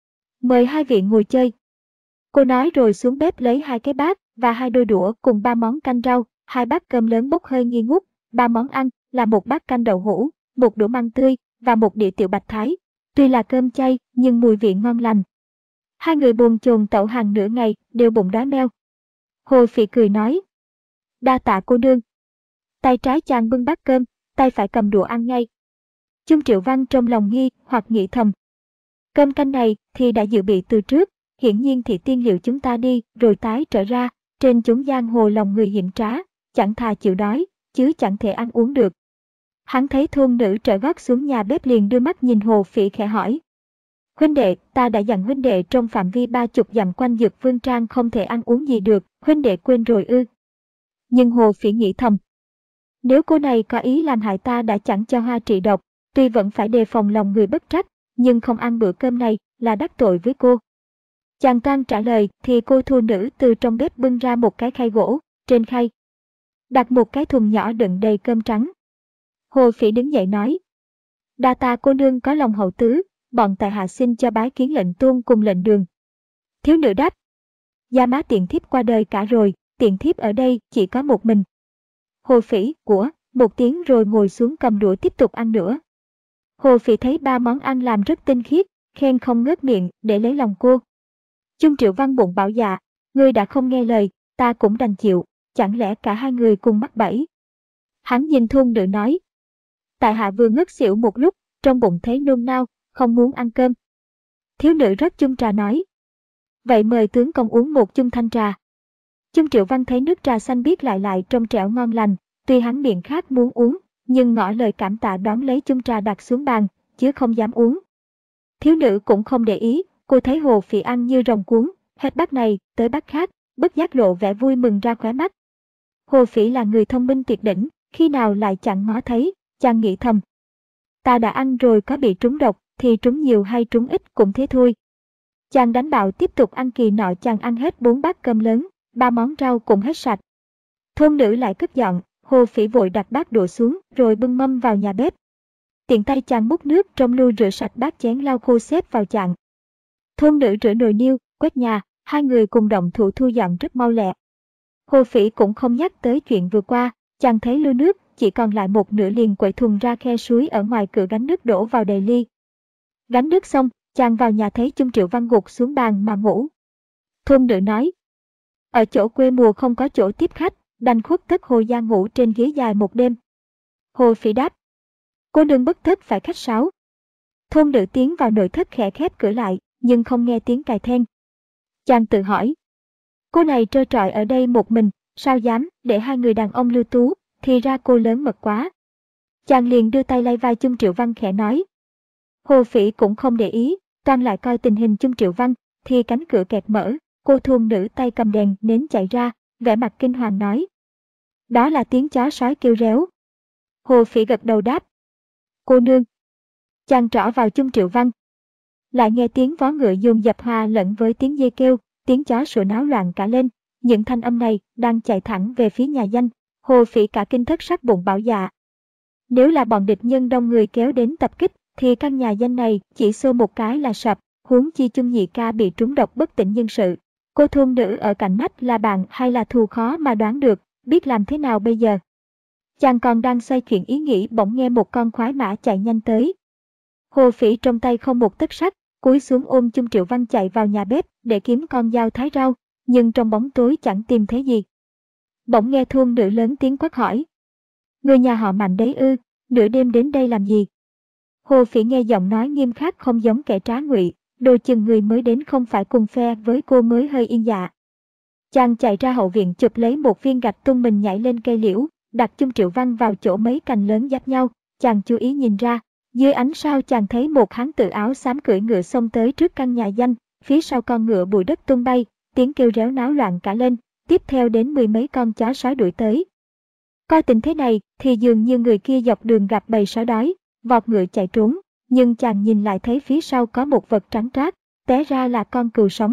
mời hai vị ngồi chơi. Cô nói rồi xuống bếp lấy hai cái bát và hai đôi đũa cùng ba món canh rau, hai bát cơm lớn bốc hơi nghi ngút. Ba món ăn là một bát canh đậu hũ, một đũa măng tươi và một đĩa tiểu bạch thái. Tuy là cơm chay nhưng mùi vị ngon lành. Hai người bồn chồn tẩu hàng nửa ngày đều bụng đói meo. Hồ Phỉ cười nói, đa tạ cô nương. Tay trái chàng bưng bát cơm, tay phải cầm đũa ăn ngay. Chung Triệu Văn trong lòng nghi hoặc nghĩ thầm, cơm canh này thì đã dự bị từ trước, hiển nhiên thì tiên liệu chúng ta đi rồi tái trở ra, trên chốn giang hồ lòng người hiểm trá, chẳng thà chịu đói, chứ chẳng thể ăn uống được. Hắn thấy thôn nữ trở gót xuống nhà bếp liền đưa mắt nhìn Hồ Phỉ khẽ hỏi, huynh đệ, ta đã dặn huynh đệ trong phạm vi ba chục dặm quanh Dực Vương Trang không thể ăn uống gì được, huynh đệ quên rồi ư? Nhưng Hồ Phỉ nghĩ thầm, nếu cô này có ý làm hại ta đã chẳng cho hoa trị độc, tuy vẫn phải đề phòng lòng người bất trách, nhưng không ăn bữa cơm này là đắc tội với cô. Chàng toan trả lời thì cô thôn nữ từ trong bếp bưng ra một cái khay gỗ, trên khay đặt một cái thùng nhỏ đựng đầy cơm trắng. Hồ Phỉ đứng dậy nói, đa tạ cô nương có lòng hậu tứ, bọn tại hạ xin cho bái kiến lệnh tôn cùng lệnh đường. Thiếu nữ đáp, gia má tiện thiếp qua đời cả rồi, tiện thiếp ở đây chỉ có một mình. Hồ Phỉ của một tiếng rồi ngồi xuống cầm đũa tiếp tục ăn nữa. Hồ Phỉ thấy ba món ăn làm rất tinh khiết, khen không ngớt miệng để lấy lòng cô. Chung Triệu Văn bụng bảo dạ, ngươi đã không nghe lời, ta cũng đành chịu, chẳng lẽ cả hai người cùng mắc bẫy. Hắn nhìn thôn nữ nói, tại hạ vừa ngất xỉu một lúc, trong bụng thấy nôn nao, không muốn ăn cơm. Thiếu nữ rót chung trà nói, vậy mời tướng công uống một chung thanh trà. Chung Triệu Văn thấy nước trà xanh biếc lại lại trong trẻo ngon lành, tuy hắn miệng khát muốn uống, nhưng ngỏ lời cảm tạ đón lấy chung trà đặt xuống bàn, chứ không dám uống. Thiếu nữ cũng không để ý, cô thấy Hồ Phỉ ăn như rồng cuốn, hết bát này tới bát khác, bất giác lộ vẻ vui mừng ra khóe mắt. Hồ Phỉ là người thông minh tuyệt đỉnh, khi nào lại chẳng ngó thấy, chàng nghĩ thầm, ta đã ăn rồi có bị trúng độc, thì trúng nhiều hay trúng ít cũng thế thôi. Chàng đánh bạo tiếp tục ăn, kỳ nọ chàng ăn hết bốn bát cơm lớn, ba món rau cũng hết sạch. Thôn nữ lại cất dọn, Hồ Phỉ vội đặt bát đũa xuống rồi bưng mâm vào nhà bếp. Tiện tay chàng múc nước trong lu rửa sạch bát chén lau khô xếp vào chạn. Thôn nữ rửa nồi niêu, quét nhà, hai người cùng động thủ thu dọn rất mau lẹ. Hồ Phỉ cũng không nhắc tới chuyện vừa qua, chàng thấy lu nước chỉ còn lại một nửa liền quậy thùng ra khe suối ở ngoài cửa gánh nước đổ vào đầy ly. Gánh nước xong, chàng vào nhà thấy Chung Triệu Văn gục xuống bàn mà ngủ. Thôn nữ nói, ở chỗ quê mùa không có chỗ tiếp khách, đành khuất tất Hồ gia ngủ trên ghế dài một đêm. Hồ Phỉ đáp, cô đừng bất tất phải khách sáo. Thôn nữ tiến vào nội thất khẽ khép cửa lại, nhưng không nghe tiếng cài then. Chàng tự hỏi, cô này trơ trọi ở đây một mình, sao dám để hai người đàn ông lưu tú, thì ra cô lớn mật quá. Chàng liền đưa tay lay vai Chung Triệu Văn khẽ nói. Hồ Phỉ cũng không để ý, toan lại coi tình hình Chung Triệu Văn, thì cánh cửa kẹt mở, cô thôn nữ tay cầm đèn nến chạy ra, vẻ mặt kinh hoàng nói, đó là tiếng chó sói kêu réo. Hồ Phỉ gật đầu đáp, cô nương. Chàng trỏ vào Chung Triệu Văn. Lại nghe tiếng vó ngựa dồn dập hòa lẫn với tiếng dê kêu, tiếng chó sủa náo loạn cả lên. Những thanh âm này đang chạy thẳng về phía nhà danh. Hồ Phỉ cả kinh thất sắc bụng bảo dạ, nếu là bọn địch nhân đông người kéo đến tập kích, thì căn nhà danh này chỉ xô một cái là sập, huống chi Chung nhị ca bị trúng độc bất tỉnh nhân sự. Cô thôn nữ ở cạnh nách là bạn hay là thù khó mà đoán được, biết làm thế nào bây giờ. Chàng còn đang xoay chuyển ý nghĩ bỗng nghe một con khoái mã chạy nhanh tới. Hồ Phỉ trong tay không một tấc sắt, cúi xuống ôm Chung Triệu Văn chạy vào nhà bếp để kiếm con dao thái rau, nhưng trong bóng tối chẳng tìm thấy gì. Bỗng nghe thôn nữ lớn tiếng quát hỏi, người nhà họ Mạnh đấy ư, nửa đêm đến đây làm gì? Hồ Phỉ nghe giọng nói nghiêm khắc không giống kẻ trá ngụy, đồ chừng người mới đến không phải cùng phe với cô mới hơi yên dạ. Chàng chạy ra hậu viện chụp lấy một viên gạch tung mình nhảy lên cây liễu, đặt Chung Triệu Văn vào chỗ mấy cành lớn giáp nhau. Chàng chú ý nhìn ra, dưới ánh sao chàng thấy một hán tử áo xám cưỡi ngựa xông tới trước căn nhà danh, phía sau con ngựa bụi đất tung bay, tiếng kêu réo náo loạn cả lên, tiếp theo đến mười mấy con chó sói đuổi tới. Coi tình thế này thì dường như người kia dọc đường gặp bầy sói đói, vọt ngựa chạy trốn, nhưng chàng nhìn lại thấy phía sau có một vật trắng toát, té ra là con cừu sống.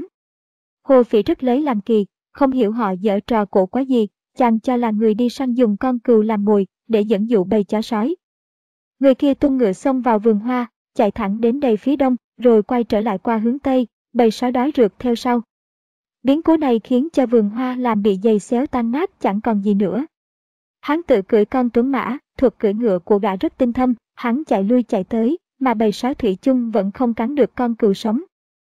Hồ Phỉ rất lấy làm kỳ, không hiểu họ giở trò cổ quái gì, chàng cho là người đi săn dùng con cừu làm mồi để dẫn dụ bầy chó sói. Người kia tung ngựa xông vào vườn hoa, chạy thẳng đến đầy phía đông, rồi quay trở lại qua hướng tây, bầy sói đói rượt theo sau. Biến cố này khiến cho vườn hoa làm bị giày xéo tan nát chẳng còn gì nữa. Hắn tự cưỡi con tuấn mã, thuật cưỡi ngựa của gã rất tinh thâm, hắn chạy lui chạy tới, mà bầy sói thủy chung vẫn không cắn được con cừu sống.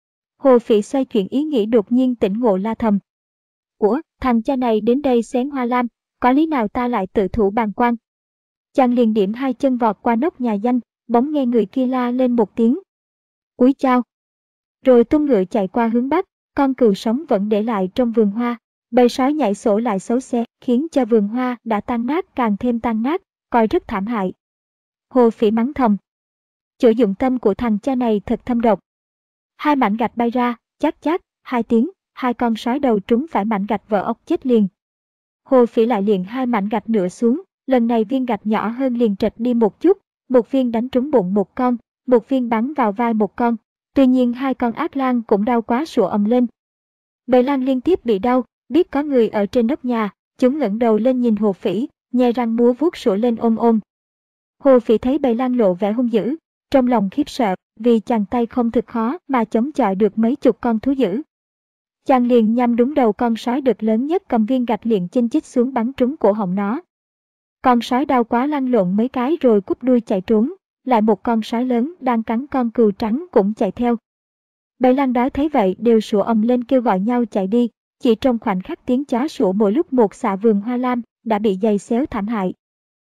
Hồ Phỉ xoay chuyển ý nghĩ đột nhiên tỉnh ngộ la thầm. Ủa, thằng cha này đến đây xén hoa lam, có lý nào ta lại tự thủ bàng quan? Chàng liền điểm hai chân vọt qua nóc nhà danh, bỗng nghe người kia la lên một tiếng. Cúi chào. Rồi tung ngựa chạy qua hướng bắc, con cừu sống vẫn để lại trong vườn hoa. Bầy sói nhảy sổ lại xấu xé, khiến cho vườn hoa đã tan nát càng thêm tan nát, coi rất thảm hại. Hồ Phỉ mắng thầm. Chỗ dụng tâm của thằng cha này thật thâm độc. Hai mảnh gạch bay ra, chát chát, hai tiếng, hai con sói đầu trúng phải mảnh gạch vỡ ốc chết liền. Hồ Phỉ lại liền hai mảnh gạch nữa xuống, lần này viên gạch nhỏ hơn liền trật đi một chút, một viên đánh trúng bụng một con, một viên bắn vào vai một con. Tuy nhiên hai con ác lang cũng đau quá sủa ầm lên. Bầy lang liên tiếp bị đau, biết có người ở trên nóc nhà, chúng ngẩng đầu lên nhìn Hồ Phỉ, nhe răng múa vuốt sủa lên ôm ôm. Hồ Phỉ thấy bầy lang lộ vẻ hung dữ, trong lòng khiếp sợ, vì chàng tay không thực khó mà chống chọi được mấy chục con thú dữ. Chàng liền nhắm đúng đầu con sói đực lớn nhất cầm viên gạch liền chinh chích xuống bắn trúng cổ họng nó. Con sói đau quá lăn lộn mấy cái rồi cúp đuôi chạy trốn, lại một con sói lớn đang cắn con cừu trắng cũng chạy theo. Bầy lang đói thấy vậy đều sủa ầm lên kêu gọi nhau chạy đi, chỉ trong khoảnh khắc tiếng chó sủa mỗi lúc một xạ vườn hoa lam đã bị giày xéo thảm hại.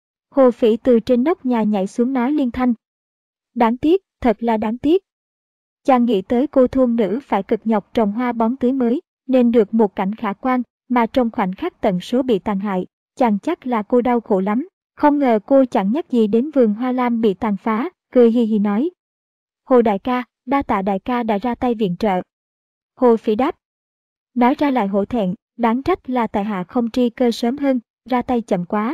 Hồ Phỉ từ trên nóc nhà nhảy xuống nói liên thanh. Đáng tiếc, thật là đáng tiếc. Chàng nghĩ tới cô thôn nữ phải cực nhọc trồng hoa bón tưới mới, nên được một cảnh khả quan, mà trong khoảnh khắc tận số bị tàn hại, chàng chắc là cô đau khổ lắm. Không ngờ cô chẳng nhắc gì đến vườn hoa lam bị tàn phá, cười hì hì nói. Hồ đại ca, đa tạ đại ca đã ra tay viện trợ. Hồ Phỉ đáp. Nói ra lại hổ thẹn, đáng trách là tại hạ không tri cơ sớm hơn, ra tay chậm quá.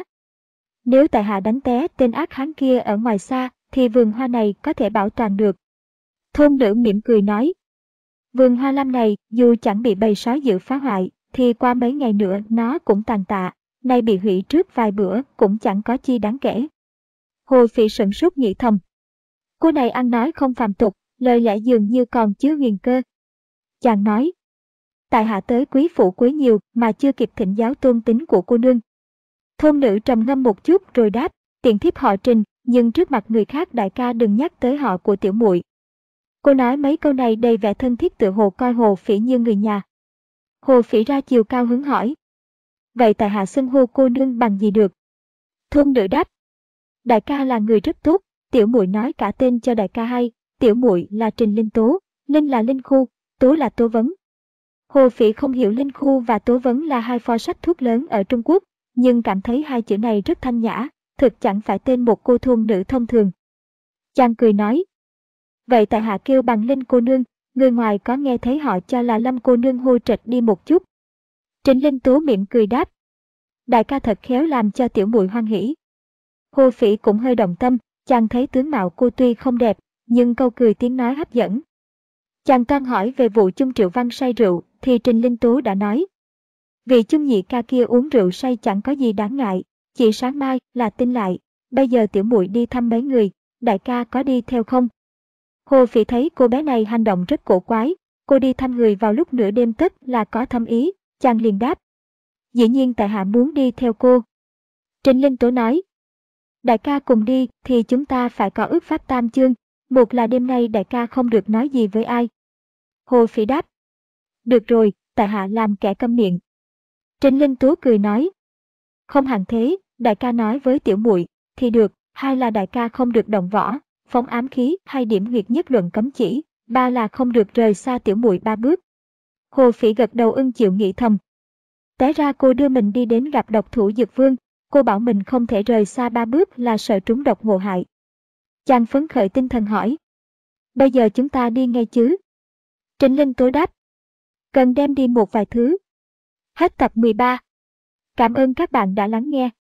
Nếu tại hạ đánh té tên ác hán kia ở ngoài xa, thì vườn hoa này có thể bảo toàn được. Thôn nữ mỉm cười nói. Vườn hoa lam này, dù chẳng bị bầy sói dữ phá hoại, thì qua mấy ngày nữa nó cũng tàn tạ, nay bị hủy trước vài bữa cũng chẳng có chi đáng kể. Hồ Phỉ sửng sốt nghĩ thầm. Cô này ăn nói không phàm tục, lời lẽ dường như còn chứa huyền cơ. Chàng nói. Tại hạ tới quý phủ quấy nhiều mà chưa kịp thỉnh giáo tôn tính của cô nương. Thôn nữ trầm ngâm một chút rồi đáp, tiện thiếp họ Trình, nhưng trước mặt người khác đại ca đừng nhắc tới họ của tiểu muội. Cô nói mấy câu này đầy vẻ thân thiết tựa hồ coi Hồ Phỉ như người nhà. Hồ Phỉ ra chiều cao hứng hỏi. Vậy tại hạ xưng hô cô nương bằng gì được? Thôn nữ đáp. Đại ca là người rất tốt, tiểu muội nói cả tên cho đại ca hay, tiểu muội là Trình Linh Tố, Linh là Linh Khu, Tố là Tố Vấn. Hồ Phỉ không hiểu Linh Khu và Tố Vấn là hai pho sách thuốc lớn ở Trung Quốc, nhưng cảm thấy hai chữ này rất thanh nhã, thực chẳng phải tên một cô thôn nữ thông thường. Chàng cười nói. Vậy tại hạ kêu bằng Linh cô nương, người ngoài có nghe thấy họ cho là Lâm cô nương hô trịch đi một chút. Trình Linh Tố mỉm cười đáp. Đại ca thật khéo làm cho tiểu muội hoan hỉ. Hồ Phỉ cũng hơi động tâm, chàng thấy tướng mạo cô tuy không đẹp, nhưng câu cười tiếng nói hấp dẫn. Chàng toan hỏi về vụ chung Triệu Văn say rượu, thì Trình Linh Tố đã nói. Vị chung nhị ca kia uống rượu say chẳng có gì đáng ngại, chỉ sáng mai là tin lại, bây giờ tiểu muội đi thăm mấy người, đại ca có đi theo không? Hồ Phỉ thấy cô bé này hành động rất cổ quái, cô đi thăm người vào lúc nửa đêm tất là có thâm ý, chàng liền đáp. Dĩ nhiên tại hạ muốn đi theo cô. Trình Linh Tố nói. Đại ca cùng đi thì chúng ta phải có ước pháp tam chương, một là đêm nay đại ca không được nói gì với ai. Hồ Phỉ đáp. Được rồi, tại hạ làm kẻ câm miệng. Trình Linh Tố cười nói. Không hẳn thế, đại ca nói với tiểu muội thì được, hai là đại ca không được động võ, phóng ám khí hay điểm huyệt nhất luận cấm chỉ, ba là không được rời xa tiểu muội ba bước. Hồ Phỉ gật đầu ưng chịu nghĩ thầm. Té ra cô đưa mình đi đến gặp độc thủ Dực Vương, cô bảo mình không thể rời xa ba bước là sợ trúng độc ngộ hại. Chàng phấn khởi tinh thần hỏi. Bây giờ chúng ta đi ngay chứ? Trình Linh Tố đáp. Cần đem đi một vài thứ. Hết tập mười ba. Cảm ơn các bạn đã lắng nghe.